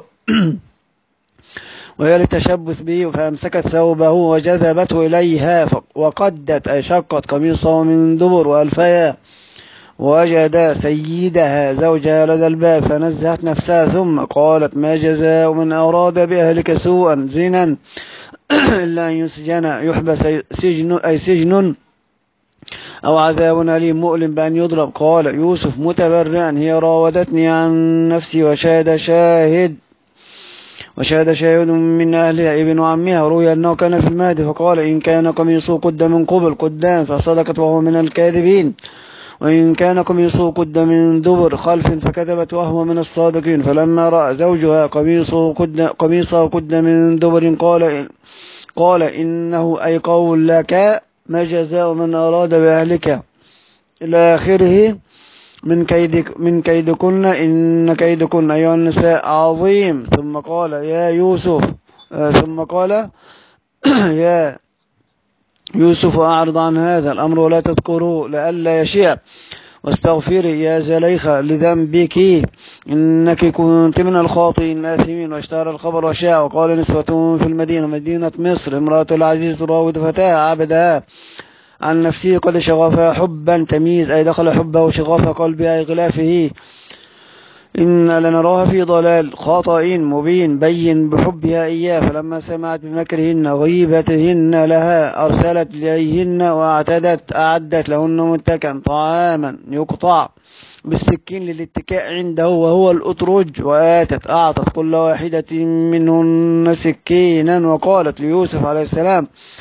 وهي للتشبث به فأمسكت ثوبه وجذبته إليها وقدت أي شقت قميصه من دبر وألفيا ووجد سيدها زوجها لدى الباب فنزهت نفسها ثم قالت ما جزاء من أراد بأهلك سوءا زنا إلا أن يسجن يحبس سجن أي سجن أو عذاب أليم مؤلم بأن يضرب. قال يوسف متبرئا هي راودتني عن نفسي. وشاهد شاهد وشاهد شاهد من أهلها ابن عمها روي أنه كان في المهد فقال إن كان قميصه قد من قبل قدام فصدقت وهو من الكاذبين وإن كان قميصه قد من دبر خلف فكذبت وهو من الصادقين. فلما رأى زوجها قميصه قد قميصه قد من دبر قال قال إنه أي قول لك ما جزاء من أراد بأهلك إلى آخره من كيدك من كيدكن إن كيدكن أيها النساء عظيم. ثم قال يا يوسف آه ثم قال يا يوسف أعرض عن هذا الأمر ولا تذكره لئلا يشيع واستغفري يا زليخة لذنبك إنك كنت من الخاطئين الآثمين. واشتهر الخبر وشاع. وقال نسوة في المدينة مدينة مصر امرأة العزيز تراود فتاة عبدها عن نفسه قد شغفها حبا تمييز أي دخل حبه وشغف قلبها أي غلافه إن لنراها في ضلال خاطئين مبين بين بحبها إياه. فلما سمعت بمكرهن غيبتهن لها أرسلت إليهن وأعتدت أعدت لهن متكئا طعاما يقطع بالسكين للاتكاء عنده وهو الأترج. وآتت أعطت كل واحدة منهن سكينا. وقالت ليوسف عليه السلام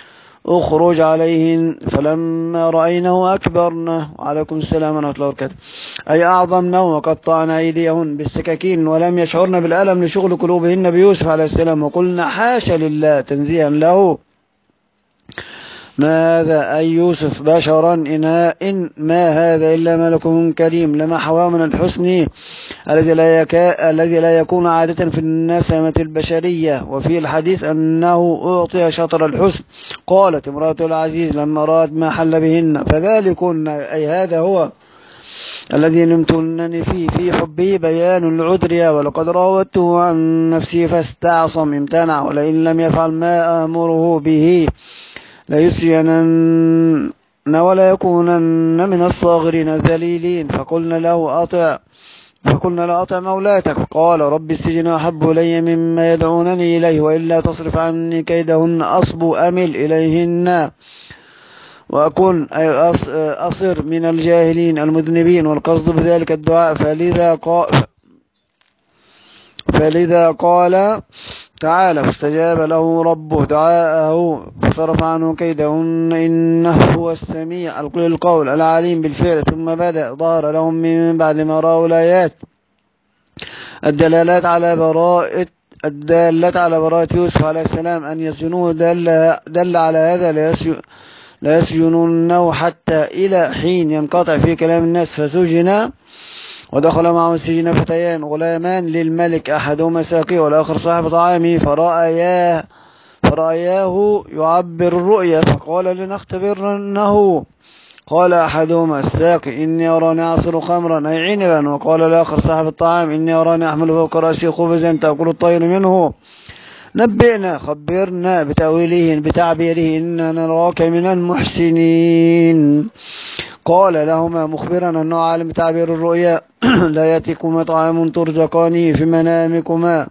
اخرج عليهن، فلما رأينه أكبرنه. وعليكم السلام ورحمة الله وبركاته. أي أعظمنه وقطعن أيديهن بالسكاكين، ولم يشعرن بالألم لشغل قلوبهن بيوسف عليه السلام، وقلنا حاشا لله تنزيها له. ما هذا أي يوسف بشرا إن ما هذا إلا ملك كريم، لما حواه من الحسن الذي لا يكا الذي لا يكون عادة في النسمة البشرية. وفي الحديث أنه أعطي شطر الحسن. قالت امرأة العزيز لما رأت ما حل بهن فذلكن، أي هذا هو الذي نمتنني فيه في حبه بيان العذر، ولقد راودته عن نفسي فاستعصم امتنع، ولئن لم يفعل ما آمره به ليسجنن ولا يكونن من الصاغرين الذليلين. فقلنا له أطع فقلنا له أطع مولاتك. قال رب السجن أحب إلي مما يدعونني إليه، وإلا تصرف عني كيدهن أصب أمل إليهن وأكون أصر من الجاهلين المذنبين. والقصد بذلك الدعاء، فلذا قال, فلذا قال تعالى فاستجاب له ربه دعاءه فصرف عنه كيدهن إنه هو السميع القول العليم بالفعل. ثم بدأ ظهر لهم من بعد ما رأوا الآيات الدلالات على براءة الدالة على براءة يوسف عليه السلام أن يسجنوه، دل, دل على هذا لا يسجنونه حتى إلى حين ينقطع في كلام الناس. فسجن ودخل معه السجن فتيان غلامان للملك، أحدهما ساقي والآخر صاحب طعامه، فرأياه فرأياه يعبر الرؤيا فقال لنختبرنه. قال أحدهما الساقي إني أراني أعصر خمرا أي عنبا، وقال الآخر صاحب الطعام إني أراني أحمل فوق رأسي خبزا تأكل الطير منه. نبئنا خبرنا بتأويله بتعبيره إنا نراك من المحسنين. قال لهما مخبرا أنه عالم تعبير الرؤيا لا يأتيكما طعام ترزقانه في منامكما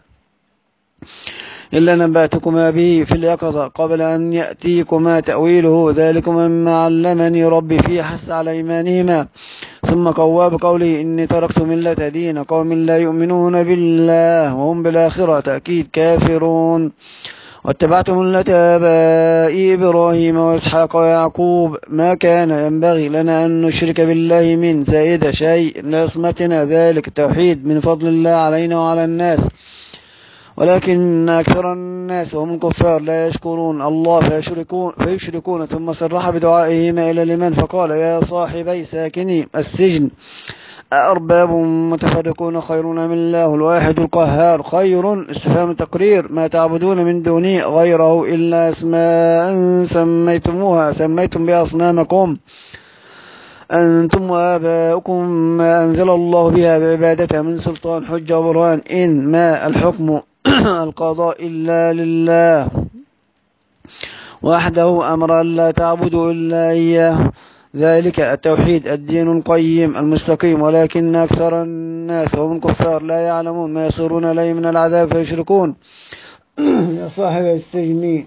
إلا نبأتكما به في اليقظة قبل أن يأتيكما تأويله، ذلكما مما علمني ربي في حث على إيمانهما. ثم قوى بقوله إني تركت ملة دين قوم لا يؤمنون بالله وهم بالآخرة تأكيد كافرون، واتبعت ملة آبائي إبراهيم وإسحاق ويعقوب ما كان ينبغي لنا أن نشرك بالله من زائد شيء لعصمتنا، ذلك التوحيد من فضل الله علينا وعلى الناس، ولكن أكثر الناس وهم الكفار لا يشكرون الله فيشركون, فيشركون. ثم صرح بدعائهما إلى الإيمان فقال يا صاحبي ساكني السجن أأرباب متفرقون خير من الله الواحد القهار. خير استفهام تقرير ما تعبدون من دونه غيره إلا اسماء سميتموها سميتم بها أصنامكم أنتم وآباؤكم ما أنزل الله بها بعبادتها من سلطان حجة وبرهان، إن ما الحكم القضاء إلا لله وحده أمر أن لا تعبدوا إلا إياه، ذلك التوحيد الدين القيم المستقيم، ولكن أكثر الناس وهم كفار لا يعلمون ما يصيرون إليه من العذاب فيشركون. يا صاحب السجن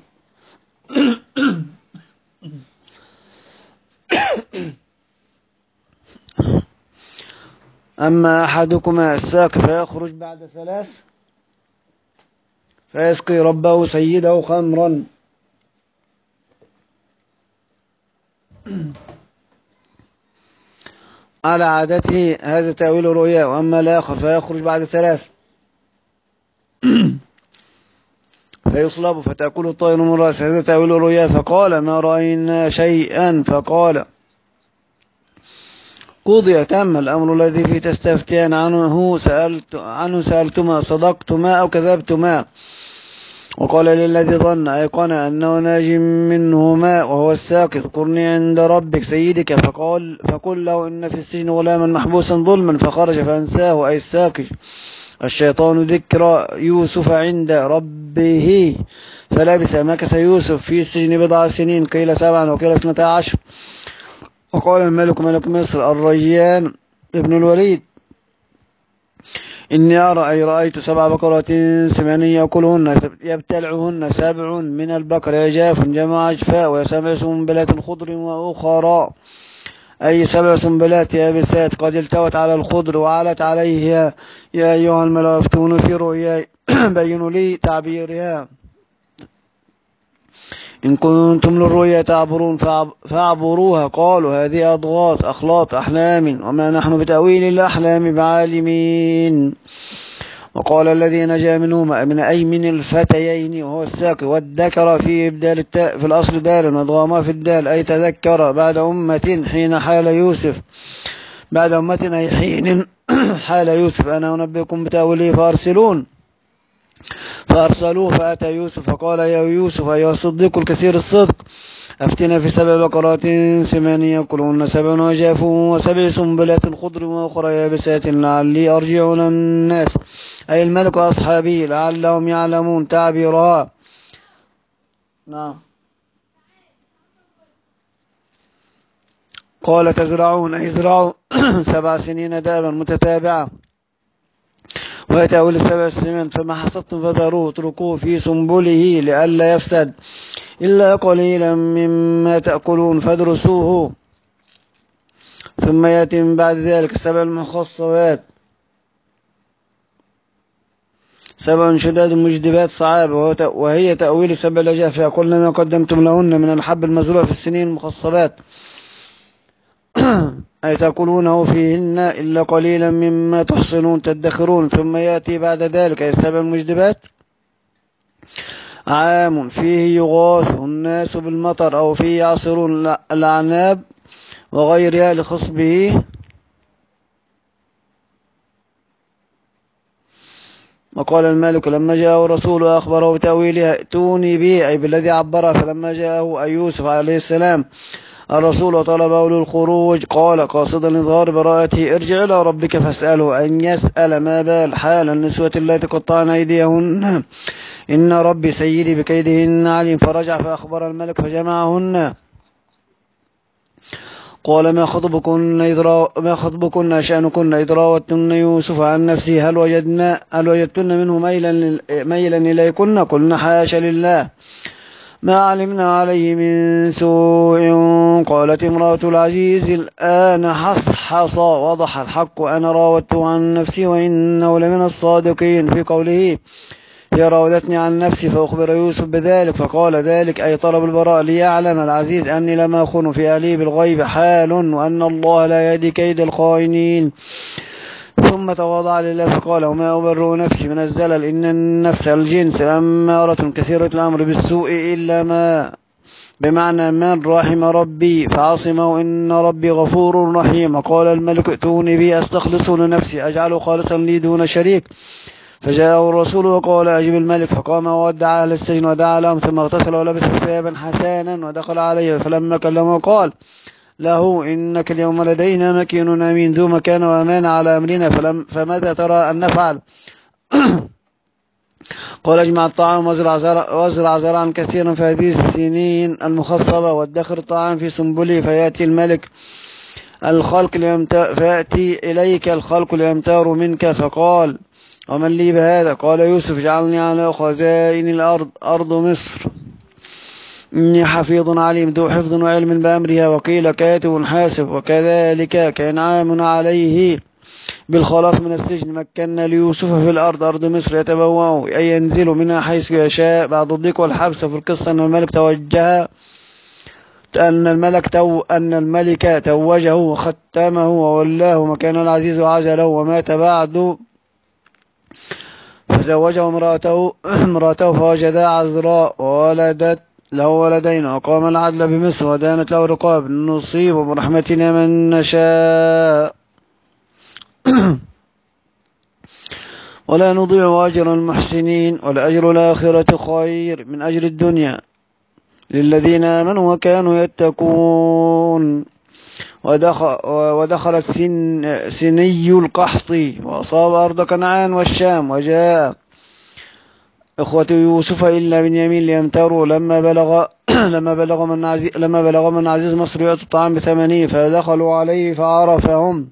أما أحدكما الساق فيخرج بعد ثلاث فيسقي ربه سيده خمرا على عادته، هذا تأويل رؤيا. وأما الآخر فيخرج بعد ثلاث فيصلب فتأكل الطير من رأسه، هذا تأويل رؤيا. فقال ما رأينا شيئا فقال قضي تم الأمر الذي فيه تستفتيان عنه سألت عنه سألتما صدقتما أو كذبتما. وقال للذي ظن أيقن أنه ناج منهما وهو الساقي اذكرني عند ربك سيدك فقال فقل له إن في السجن غلاما محبوسا ظلما فخرج فأنساه أي الساقي الشيطان ذكر يوسف عند ربه فلبث مكث يوسف في السجن بضع سنين قيل سبعا وقيل اثنتا عشر. وقال الملك ملك مصر الريان ابن الوليد إني أرى أي رأيت سبع بقرات سمان يأكلهن يبتلعهن سبع من البقر عجاف جمع عجفاء وسبع سنبلات خضر وأخرى أي سبع سنبلات يابسات قد التوت على الخضر وعلت عليها. يا أيها الملأ افتونوا في رؤياي بينوا لي تعبيرها إن كنتم للرؤيا تعبرون فاعبروها. قالوا هذه أضغاث أخلاط أحلام وما نحن بتأويل الأحلام بعالمين. وقال الذي نجا منهما من أي من الفتيين وهو الساقي والذكر في إبدال التاء في الأصل دالا وضغما في الدال أي تذكر بعد أمة حين حال يوسف بعد أمة أي حين حال يوسف أنا أنبئكم بتأويله فأرسلون فأرسلوه فأتى يوسف فقال يا يوسف أيها الصديق الكثير الصدق أفتنا في سبع بقرات سمان يأكلهن سبع عجاف وسبع سنبلات خضر وأخرى يابسات لعلي أرجع إلى الناس أي الملك وأصحابه لعلهم يعلمون تعبيرها. نعم. قال تزرعون أي زرعوا سبع سنين دابا متتابعة ويتأول سبع سنين فما حصدتم فذروه اتركوه في سنبله لئلا يفسد إلا قليلا مما تأكلون فادرسوه. ثم يأتي من بعد ذلك سبع المخصبات سبع شداد مجدبات صعاب وهي تأويل سبع العجاف كل ما قدمتم لهن من الحب المزروع في السنين المخصبات أي تأكلونه فيهن إلا قليلا مما تحصنون تدخرون. ثم يأتي بعد ذلك أي سبع المجدبات عام فيه يغاث الناس بالمطر أو فيه يعصرون الأعناب وغيرها لخصبه. وقال الملك لما جاءه الرسول وأخبره بتأويلها ائتوني به أي بالذي عبره. فلما جاءه أي يوسف عليه السلام الرسول وطلبه للخروج قال قاصدا لإظهار براءته ارجع إلى ربك فاسأله أن يسأل ما بال حال النسوة التي قطعن أيديهن إن ربي سيدي بكيدهن عليم. فرجع فأخبر الملك فجمعهن قال ما خطبكن إذ ما خطبكن شأنكن إذ راوتن يوسف عن نفسه هل وجدنا هل وجدتن منه ميلا ميلا إليكن قلنا حاشا لله ما علمنا عليه من سوء. قالت امرأة العزيز الآن حصحص وضح الحق أنا راودته عن نفسي وإنه لمن الصادقين في قوله هي راودتني عن نفسي فأخبر يوسف بذلك فقال ذلك أي طلب البراء ليعلم العزيز أني لم أخن في أهلي بالغيب حال وأن الله لا يهدي كيد الخائنين. ثم تواضع لله فقال وما أبرئ نفسي من الزلل إن النفس الجنس أمارة كثيرة الأمر بالسوء إلا ما بمعنى من رحم ربي فعصمه إن ربي غفور رحيم. وقال الملك ائتوني بي أستخلص لنفسي أجعله خالصا لي دون شريك. فجاءه الرسول وقال أجب الملك فقام وودع أهل السجن ودعا لهم ثم اغتسل ولبس ثيابا حسانا ودخل عليه فلما كلمه قال له إنك اليوم لدينا مكين أمين ذو مكان وأمان على أمرنا فلم فماذا ترى أن نفعل؟ قال اجمع الطعام وازرع زرعا كثيرا في هذه السنين المخصبة وادخر الطعام في سنبله. فيأتي الملك الخلق فيأتي إليك الخلق ليمتار منك. فقال ومن لي بهذا؟ قال يوسف جعلني على خزائن الأرض أرض مصر إني حفيظ عليم ذو حفظ وعلم بأمرها. وقيل كاتب حاسب. وكذلك كان عام عليه بالخلاص من السجن مكنا ليوسف في الأرض أرض مصر يتبوأ أي ينزل منها حيث يشاء بعد الضيق والحبس. في القصة أن الملك توجه أن الملك تو أن الملك توجه وختمه وولاه مكان العزيز وعزله ومات بعد فزوجه امرأته امرأته فوجدا عذراء وولدت له ولدين وقام العدل بمصر ودانت له رقاب نصيب برحمتنا من نشاء ولا نضيع أجر المحسنين ولأجر الآخرة خير من أجر الدنيا للذين آمنوا وكانوا يتقون. ودخل ودخلت سن سني القحط وأصاب أرض كنعان والشام وجاء إخوة يوسف إلا بنيامين ليمتروا لما بلغ لما بلغ من عزيز لما بلغ من عزيز مصر يعطي الطعام بثمنه فدخلوا عليه فعرفهم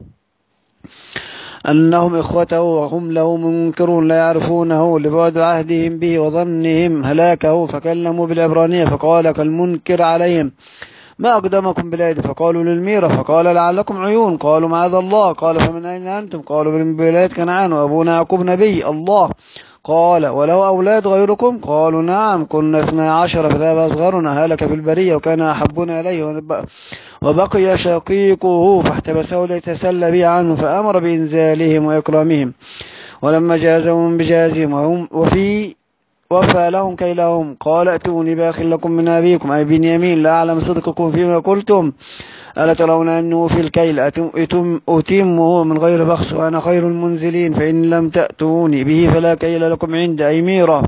أنهم إخوته وهم له منكرون لا يعرفونه لبعد عهدهم به وظنهم هلاكه فكلموا بالعبرانية فقال كالمنكر عليهم ما أقدمكم بالأيدي فقالوا للميرة فقال لعلكم عيون قالوا معاذ الله قال فمن أين أنتم قالوا من بلاد كنعان وأبونا يعقوب نبي الله قال وله أولاد غيركم؟ قالوا نعم كنا اثني عشر فذهب أصغرنا هلك في البرية وكان أحبنا إليه وبقي شقيقه فاحتبسه ليتسلى به عنه فأمر بإنزالهم وإكرامهم. ولما جازهم بجازهم وهم وفي وفى لهم كيلهم قال ائتوني باخ لكم من أبيكم أي بنيامين لا أعلم صدقكم فيما قلتم ألا ترون أنه في الكيل أتمه من غير بخس وأنا خير المنزلين فإن لم تأتوني به فلا كيل لكم عند أي ميرة.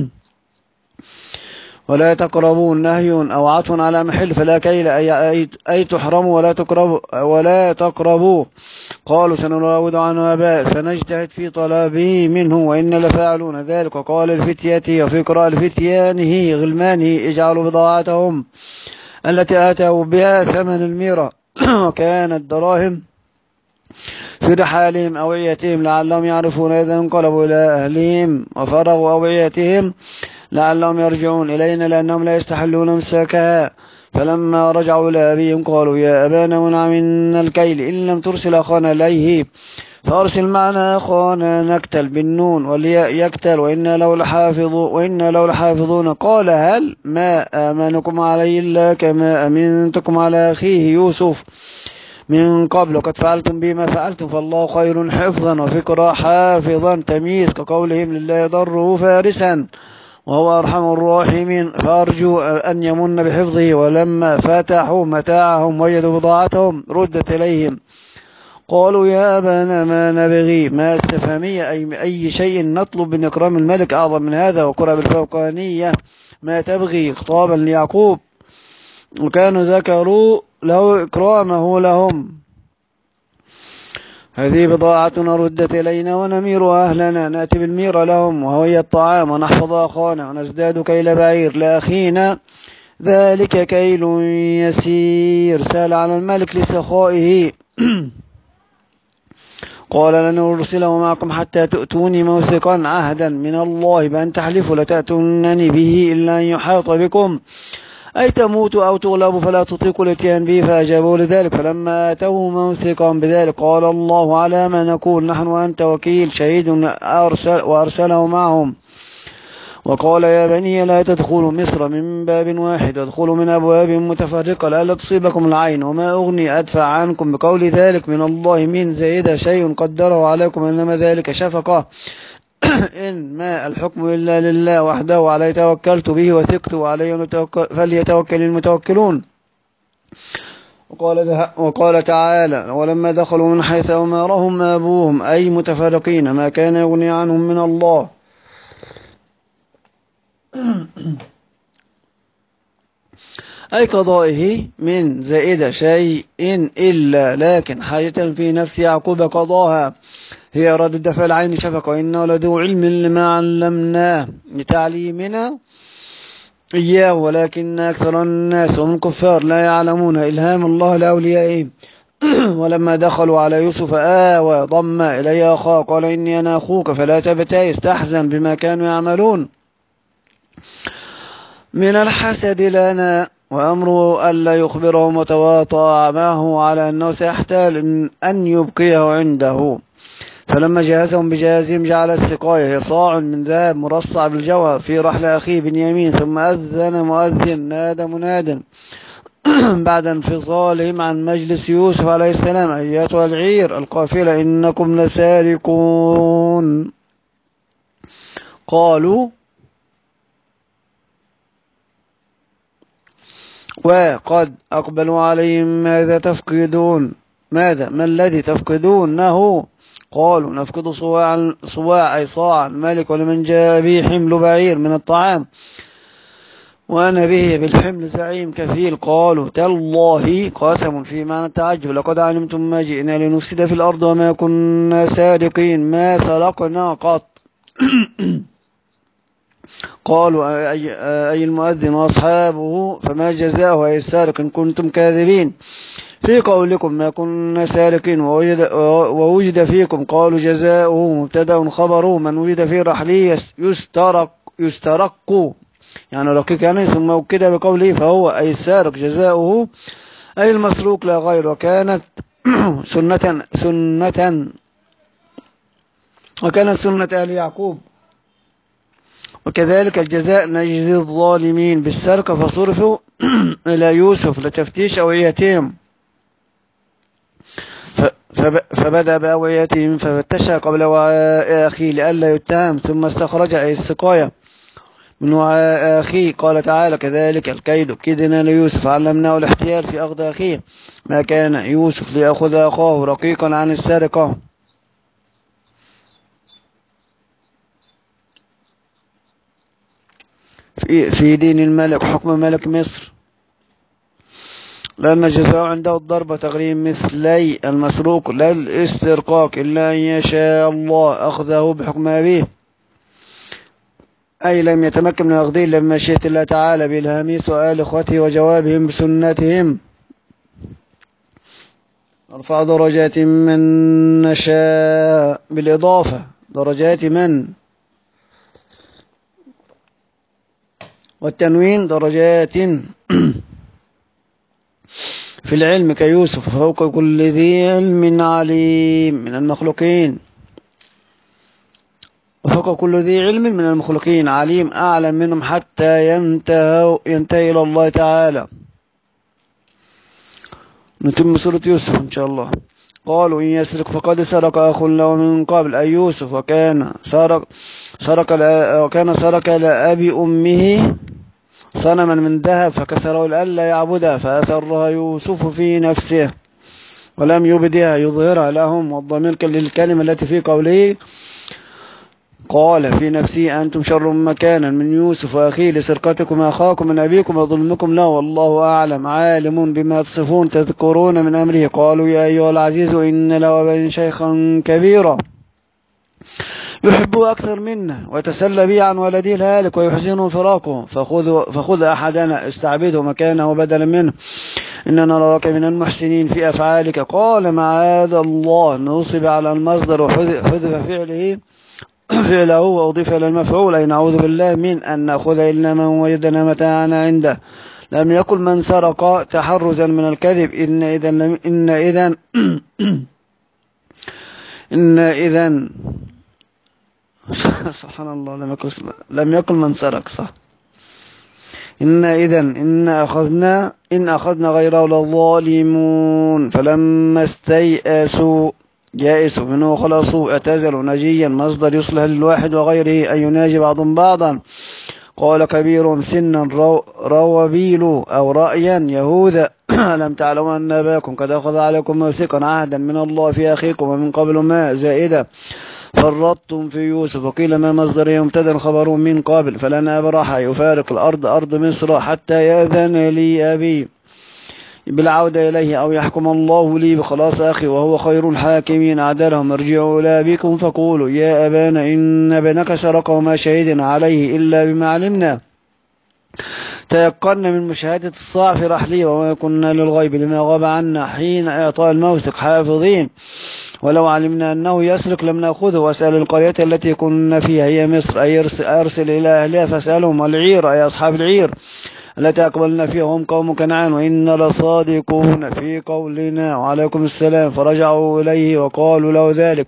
ولا تقربون نهي أو عطف على محل فلا كيل أي, أي, أي تحرموا ولا تقربوا ولا تقربوا. قالوا سنراود عنه أباء سنجتهد في طلبه منه وإن لفاعلون ذلك. وقال الفتية وفي قراءة الفتيانه غلمانه اجعلوا بضاعتهم التي آتوا بها ثمن الميرة وكانت دراهم في رحالهم أوعيتهم لعلهم يعرفون إذا انقلبوا إلى أهلهم وفرغوا أوعيتهم لعلهم يرجعون إلينا لأنهم لا يستحلون مساكها. فلما رجعوا إلى أبيهم قالوا يا أبانا منع منا الكيل إن لم ترسل أخانا إليه فأرسل معنا أخانا نكتل بالنون والياء يكتل وإنا لو لحافظون وإنا لو لحافظون. قال هل ما آمنكم عليه إلا كما أمنتكم على أخيه يوسف من قبل وقد فعلتم بما فعلتم فالله خير حفظا وفكرا حافظا تمييز كقولهم لله ضره فارسا وهو أرحم الراحمين فأرجو أن يمن بحفظه. ولما فتحوا متاعهم وجدوا بضاعتهم ردت إليهم قالوا يا أبانا ما نبغي ما استفهامية أي, أي شيء نطلب من إكرام الملك أعظم من هذا وقرأ بالفوقانية ما تبغي خطابا ليعقوب وكانوا ذكروا له إكرامه لهم. هذه بضاعتنا ردت إلينا ونمير أهلنا نأتي بالمير لهم وهي الطعام ونحفظ أخانا ونزداد كيل بعير لأخينا ذلك كيل يسير. سأل على الملك لسخائه قال لن أرسله معكم حتى تؤتوني موثقا عهدا من الله بأن تحلفوا لتأتونني به إلا أن يحاط بكم أي تموتوا أو تغلبوا فلا تطيقوا الاتيان به. فأجابوا لذلك. فلما أتوا موثقا بذلك قال الله على ما نقول نحن وأنت وكيل شهيد أرسل وأرسله معهم. وقال يا بني لا تدخلوا مصر من باب واحد وادخلوا من أبواب متفرقة لئلا تصيبكم العين وما أغني أدفع عنكم بقول ذلك من الله من زائد شيء قدره عليكم إنما ذلك شفقة إن ما الحكم إلا لله وحده وعليه توكلت به وثقت وعليه فليتوكل المتوكلون. وقال, وقال تعالى ولما دخلوا من حيث أمرهم أبوهم أي متفرقين ما كان يغني عنهم من الله أي قضائه من زائد شيء إلا لكن حاجة في نفس يعقوب قضاها هي رد دفع العين شفقة وإنه لذو علم لما علمناه لتعليمنا إياه ولكن أكثر الناس هم كفار لا يعلمون إلهام الله لأوليائهم. ولما دخلوا على يوسف آوى ضم إليه أخاه قال إني أنا أخوك فلا تبتئس تحزن بما كانوا يعملون من الحسد لنا وأمره ألا يخبرهم وتواطى معه على أنه سيحتال أن يبقيه عنده. فلما جهزهم بجهازهم جعل السقاية هي صاع من ذهب مرصع بالجوهر في رحل أخيه بنيامين. ثم أذن مؤذن نادى مناد بعد انفصالهم عن مجلس يوسف عليه السلام أيتها العير القافلة إنكم لسارقون. قالوا وقد أقبلوا عليهم ماذا تفقدون ماذا ما الذي تفقدونه؟ قالوا نفقد صواع صواع أي صاع الملك ولمن جاء به حمل بعير من الطعام وأنا به بالحمل زعيم كفيل. قالوا تالله قسم في معنى التعجب لقد علمتم ما جئنا لنفسد في الأرض وما كنا سارقين ما سرقنا قط. قالوا أي, أي المؤذن وأصحابه فما جزاؤه أي السارق إن كنتم كاذبين في قولكم ما كنا سارقين ووجد, ووجد فيكم. قالوا جزاؤه مبتدأ خبره من وجد في رحله يسترق يسترق يعني رقيق يعني ثم وكده بقوله فهو أي السارق جزاؤه أي المسروق لا غير. وكانت سنة سنة وكانت سنة آل يعقوب وكذلك الجزاء نجزي الظالمين بالسرقة، فصرفوا إلى يوسف لتفتيش أوعيتهم، فبدأ بأوعيتهم ففتشها قبل وعاء أخيه لئلا يتهم، ثم استخرج أي السقاية من وعاء أخيه. قال تعالى: كذلك الكيد كدنا ليوسف، علمناه الاحتيال في أخذ أخيه، ما كان يوسف ليأخذ أخاه رقيقا عن السرقة. في, في دين الملك حكم ملك مصر، لأن الجزاء عنده الضرب تغريم مثلي المسروق لا الاسترقاق، إلا أن يشاء الله أخذه بحكم أبيه، أي لم يتمكن من أخذه إلا بمشيئة الله تعالى بإلهام سؤال إخوته وجوابهم بسنتهم. نرفع درجات من نشاء بالإضافة، درجات من، والتنوين درجات في العلم كيوسف، فوق كل ذي علم عليم من المخلوقين، وفوق كل ذي علم من المخلوقين عليم أعلم منهم حتى ينتهي ينتهي إلى الله تعالى. نتم سورة يوسف إن شاء الله. قالوا: إن يسرق فقد سرق أخ له من قبل، أي يوسف، وكان سرق سرق وكان سرق لأبي أمه صنما من ذهب فكسره لئلا يعبدها، فأسرها يوسف في نفسه ولم يبدها يظهرها لهم، والضمير للكلمة التي في قوله قال في نفسي أنتم شر مكانا من يوسف وأخيه لسرقتكم أخاكم من أبيكم وظلمكم له، والله أعلم عالم بما تصفون تذكرون من أمره. قالوا: يا أيها العزيز إن له أبا شيخا كبيرا يحبه أكثر منا ويتسلى به عن ولده الهالك ويحسن فراقه، فخذ, فخذ أحدنا استعبده مكانه بدلا منه، إننا نراك من المحسنين في أفعالك. قال: معاذ الله، نصب على المصدر وحذف فعله فعله وأضيف إلى المفعول، أي نعوذ بالله من أن نأخذ إلا من وجدنا متاعنا عنده. لم يقل من سرق تحرزا من الكذب، إن إذن إن إذن إن إذن سبحان الله، لم يقل لم يقل من سرق، صح. إن إذن إن أخذنا إن أخذنا غيره للظالمون، فلما استيئسوا يائسوا منه خلصوا اعتزلوا. نجيا مصدر يصلح للواحد وغيره أن يناجي بعضهم بعضا. قال: كبير سنا روابيل أو رأيا يهوذا ألم تعلموا أن أباكم قد أخذ عليكم موثقا عهدا من الله في أخيكم ومن قبل ما زائدا فرطتم في يوسف. وقيل ما مصدر يمتدى خبر من قبل، فلن أبرح يفارق الأرض أرض مصر حتى يأذن لي أبي بالعودة إليه أو يحكم الله لي بخلاص أخي وهو خير الحاكمين. أعدلهم: ارجعوا إلى أبيكم فقولوا يا أبانا إن ابنك سرق وما شهدنا عليه إلا بما علمنا، تيقنا من مشاهدة الصاع في رحله، وما كنا للغيب لما غاب عنا حين إعطاء الموثق حافظين، ولو علمنا أنه يسرق لم نأخذه. واسأل القرية التي كنا فيها هي مصر، أي أرسل إلى أهلها فاسألهم. والعير أي أصحاب العير التي أقبلنا فيها هم قوم كنعان، وإن لصادقون في قولنا. وعليكم السلام. فرجعوا إليه وقالوا له ذلك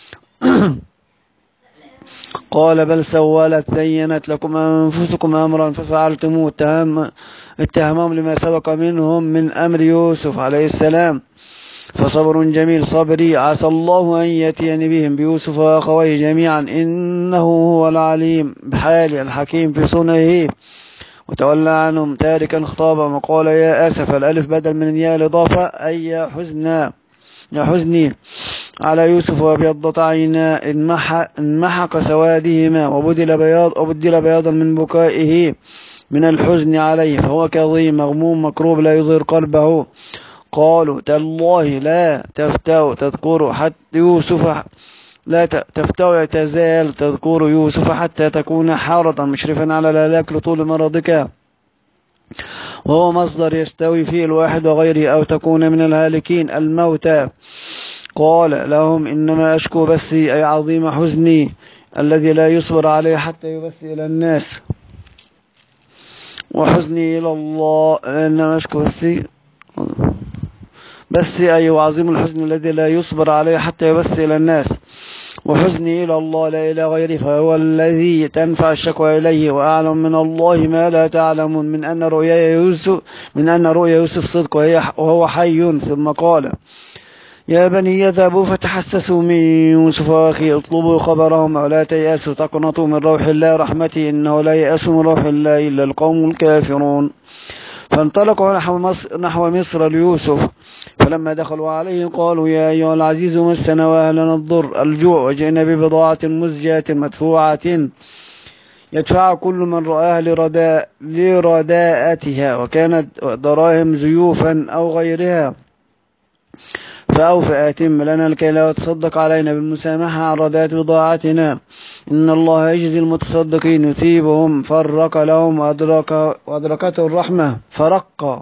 قال: بل سولت زينت لكم أنفسكم أمرا ففعلتموه. اتهمهم لما سبق منهم من أمر يوسف عليه السلام. فصبر جميل صبري، عسى الله أن يأتيني بهم بيوسف وأخويه جميعا إنه هو العليم بحال الحكيم في صنعه. وتولى عنهم تاركا خطابا وقال: يا أسف، الألف بدل من يا الإضافة، أي يا حزنا يا حزني على يوسف وابيضت عينا انمحق سوادهما وبدل بياض وبدل بياضا من بكائه من الحزن عليه، فهو كظيم مغموم مكروب لا يظهر قلبه. قالوا: تالله لا تفتأ تذكر حتى يوسف لا تفتأ تزال تذكر يوسف حتى تكون حارة مشرفا على الهلاك لطول مرضك، وهو مصدر يستوي فيه الواحد وغيره، أو تكون من الهالكين الموتى. قال لهم: إنما أشكو بثي، أي عظيم حزني الذي لا يصبر عليه حتى يبثي إلى الناس، وحزني إلى الله. إنما أشكو بثي بثي أي عظيم الحزن الذي لا يصبر عليه حتى يبثي إلى الناس. وحزني إلى الله لا إلى غيره، فهو الذي تنفع الشكوى إليه، وأعلم من الله ما لا تعلمون من أن رؤيا يوسف من أن رؤيا يوسف صدق وهو حي. ثم قال يا بني يذهبوا فتحسسوا من يوسف وأخيه اطلبوا خبرهم ولا تيأسوا تقنطوا من روح الله رحمته إنه لا يأس من روح الله إلا القوم الكافرون. فانطلقوا نحو مصر, نحو مصر ليوسف، فلما دخلوا عليه قالوا يا أيها العزيز مسنا وأهلنا الضر الجوع وجئنا ببضاعة مزجاة مدفوعة يدفع كل من رآها لرداء لرداءتها، وكانت دراهم زيوفا أو غيرها، فأوف آتم لنا الكيل وتصدق علينا بالمسامحة عن رداءة بضاعتنا إن الله يجزي المتصدقين يثيبهم. فرق لهم وأدرك وأدركته الرحمة فرق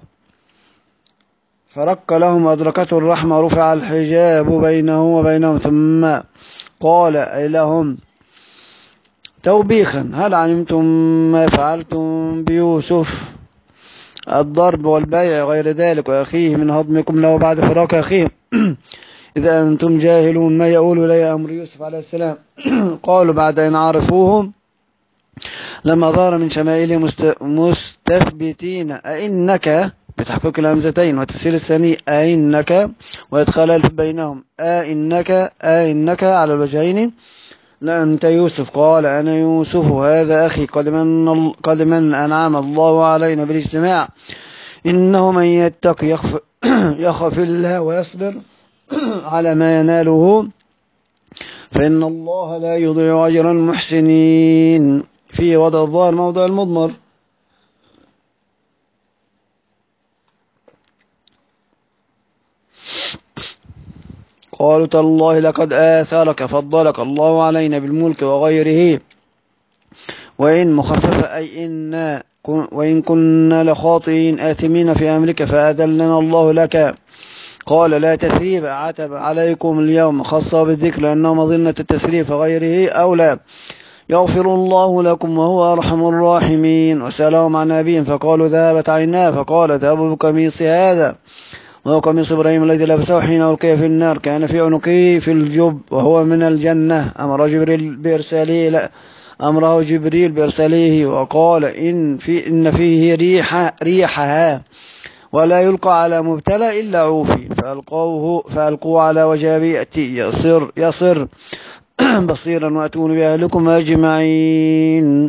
فرق لهم وأدركته الرحمة رفع الحجاب بينه وبينهم، ثم قال أي لهم توبيخا هل علمتم ما فعلتم بيوسف؟ الضرب والبيع غير ذلك وأخيه من هضمكم له بعد فراق أخيه إذا أنتم جاهلون ما يقول إلي أمر يوسف عليه السلام. قالوا بعد أن عرفوهم لما ظهر من شمائله مستثبتين أئنك بتحقيق الهمزتين وتسهيل الثاني أئنك وإدخال الف بينهم أئنك أئنك على الوجهين لا أنت يوسف. قال أنا يوسف هذا أخي قد من, قد من أنعم الله علينا بالاجتماع إنه من يتقي يخف, يخف الله ويصبر على ما يناله فإن الله لا يضيع أجر المحسنين. في وضع الظاهر موضع المضمر. قالوا تالله لقد آثرك فضلك الله علينا بالملك وغيره وإن مخففة أي إن وإن كنا لخاطئين آثمين في أمرك فأذلنا الله لك. قال لا تثريب عتب عليكم اليوم خاصة بالذكر لأنه مظنة التثريب فغيره أولى يغفر الله لكم وهو أرحم الراحمين. وسألهم عن أبيهم فقالوا ذهبت عيناه فقال ذهبوا بقميص هذا وهو قميص إبراهيم الذي لبسه حين ألقي في النار كان في عنقه في الجب وهو من الجنة. أمر جبريل بإرساله لا أمره جبريل بإرساله وقال إن, في إن فيه ريح ريحها ولا يلقى على مبتلى إلا عوفي فألقوه فألقوا على وجه يأتي يصر يصر بصيرا وأتون بأهلكم أجمعين.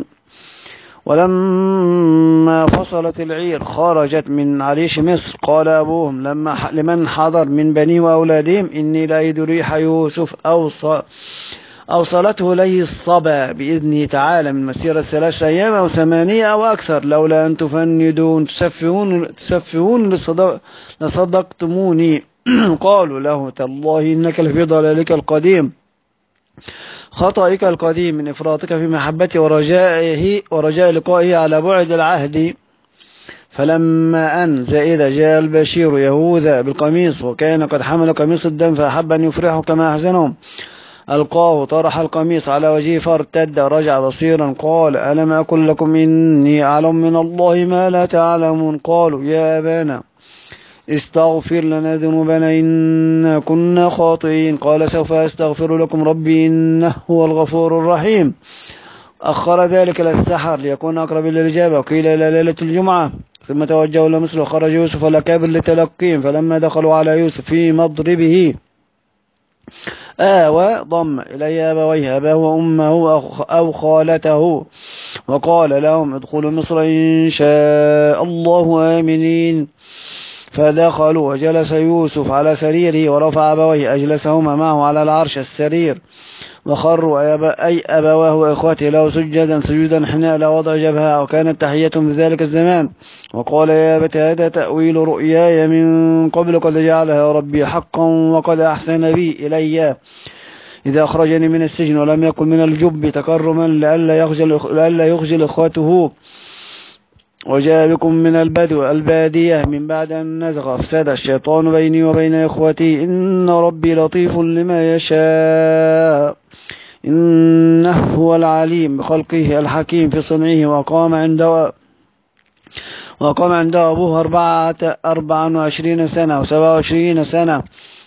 ولما فصلت العير خرجت من عريش مصر قال أبوهم لما لمن حضر من بني وأولادهم إني لأجد ريح يوسف أوصلته إليه الصبا بإذنه تعالى من مسيرة ثلاثة أيام أو ثمانية أو أكثر لولا أن تفندون تسفهون تسفهون لصدقتموني. قالوا له تالله إنك لفي ضلالك القديم خطئك القديم من إفراطك في محبته ورجائه ورجاء لقائه على بعد العهد. فلما أن زائدة جاء البشير يهوذا بالقميص وكان قد حمل قميص الدم فأحب أن يفرحه كما أحزنهم ألقاه طرح القميص على وجهه فارتد رجع بصيرا قال ألم أقل لكم إني أعلم من الله ما لا تعلمون. قالوا يا أبانا استغفر لنا ذنوبنا إنا كنا خاطئين. قال سوف أستغفر لكم ربي إنه هو الغفور الرحيم. أخر ذلك للسحر ليكون أقرب للإجابة وقيل إلى ليلة الجمعة ثم توجهوا إلى مصر وخرج يوسف والأكابر لتلقيهم فلما دخلوا على يوسف في مضربه آوى ضم إليه أبويه أباه وأمه أو خالته وقال لهم ادخلوا مصر إن شاء الله آمنين. فدخلوا وجلس يوسف على سريره ورفع أبويه أجلسهما معه على العرش السرير وخروا أي أبواه وإخوته له سجدا سجودا حناء لوضع جبهة وكانت تحيتهم في ذلك الزمان. وقال يا أبت هذا تأويل رؤياي من قبل قد جعلها ربي حقا وقد أحسن بي إلي إذا أخرجني من السجن ولم يكن من الجب تكرما لئلا يخجل, لألا يخجل إخوته وجاء بكم من البدو البادية من بعد أن نزغ أفسد الشيطان بيني وبين إخوتي إن ربي لطيف لما يشاء إنه هو العليم بخلقه الحكيم في صنعه. وقام عنده وقام عنده أبوه أربعة أربعا وعشرين سنة وسبعة وعشرين سنة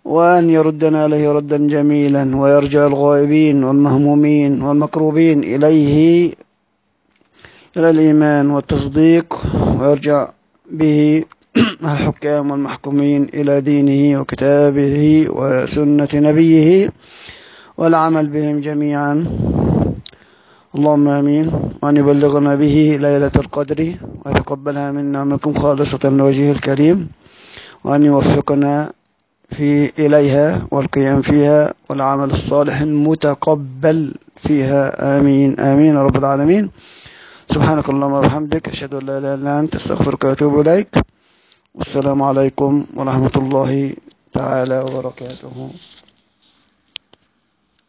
وأن يردنا إليه ردا جميلا، ويرجع الغائبين والمهمومين والمكروبين إليه إلى الإيمان والتصديق، ويرجع به الحكام والمحكومين إلى دينه وكتابه وسنة نبيه والعمل بهم جميعا. اللهم آمين. وأن يبلغنا به ليلة القدر ويتقبلها منا ومنكم خالصة لوجهه الكريم، وأن يوفقنا في إليها والقيام فيها والعمل الصالح المتقبل فيها. آمين آمين يا رب العالمين. سبحانك اللهم وبحمدك، أشهد أن لا إله إلا أنت، أستغفرك وأتوب إليك. والسلام عليكم ورحمة الله تعالى وبركاته.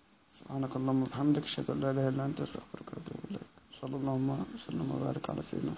سبحانك اللهم وبحمدك، أشهد أن لا إله إلا أنت، أستغفرك وأتوب إليك. صلى الله وسلم وبارك على سيدنا محمد.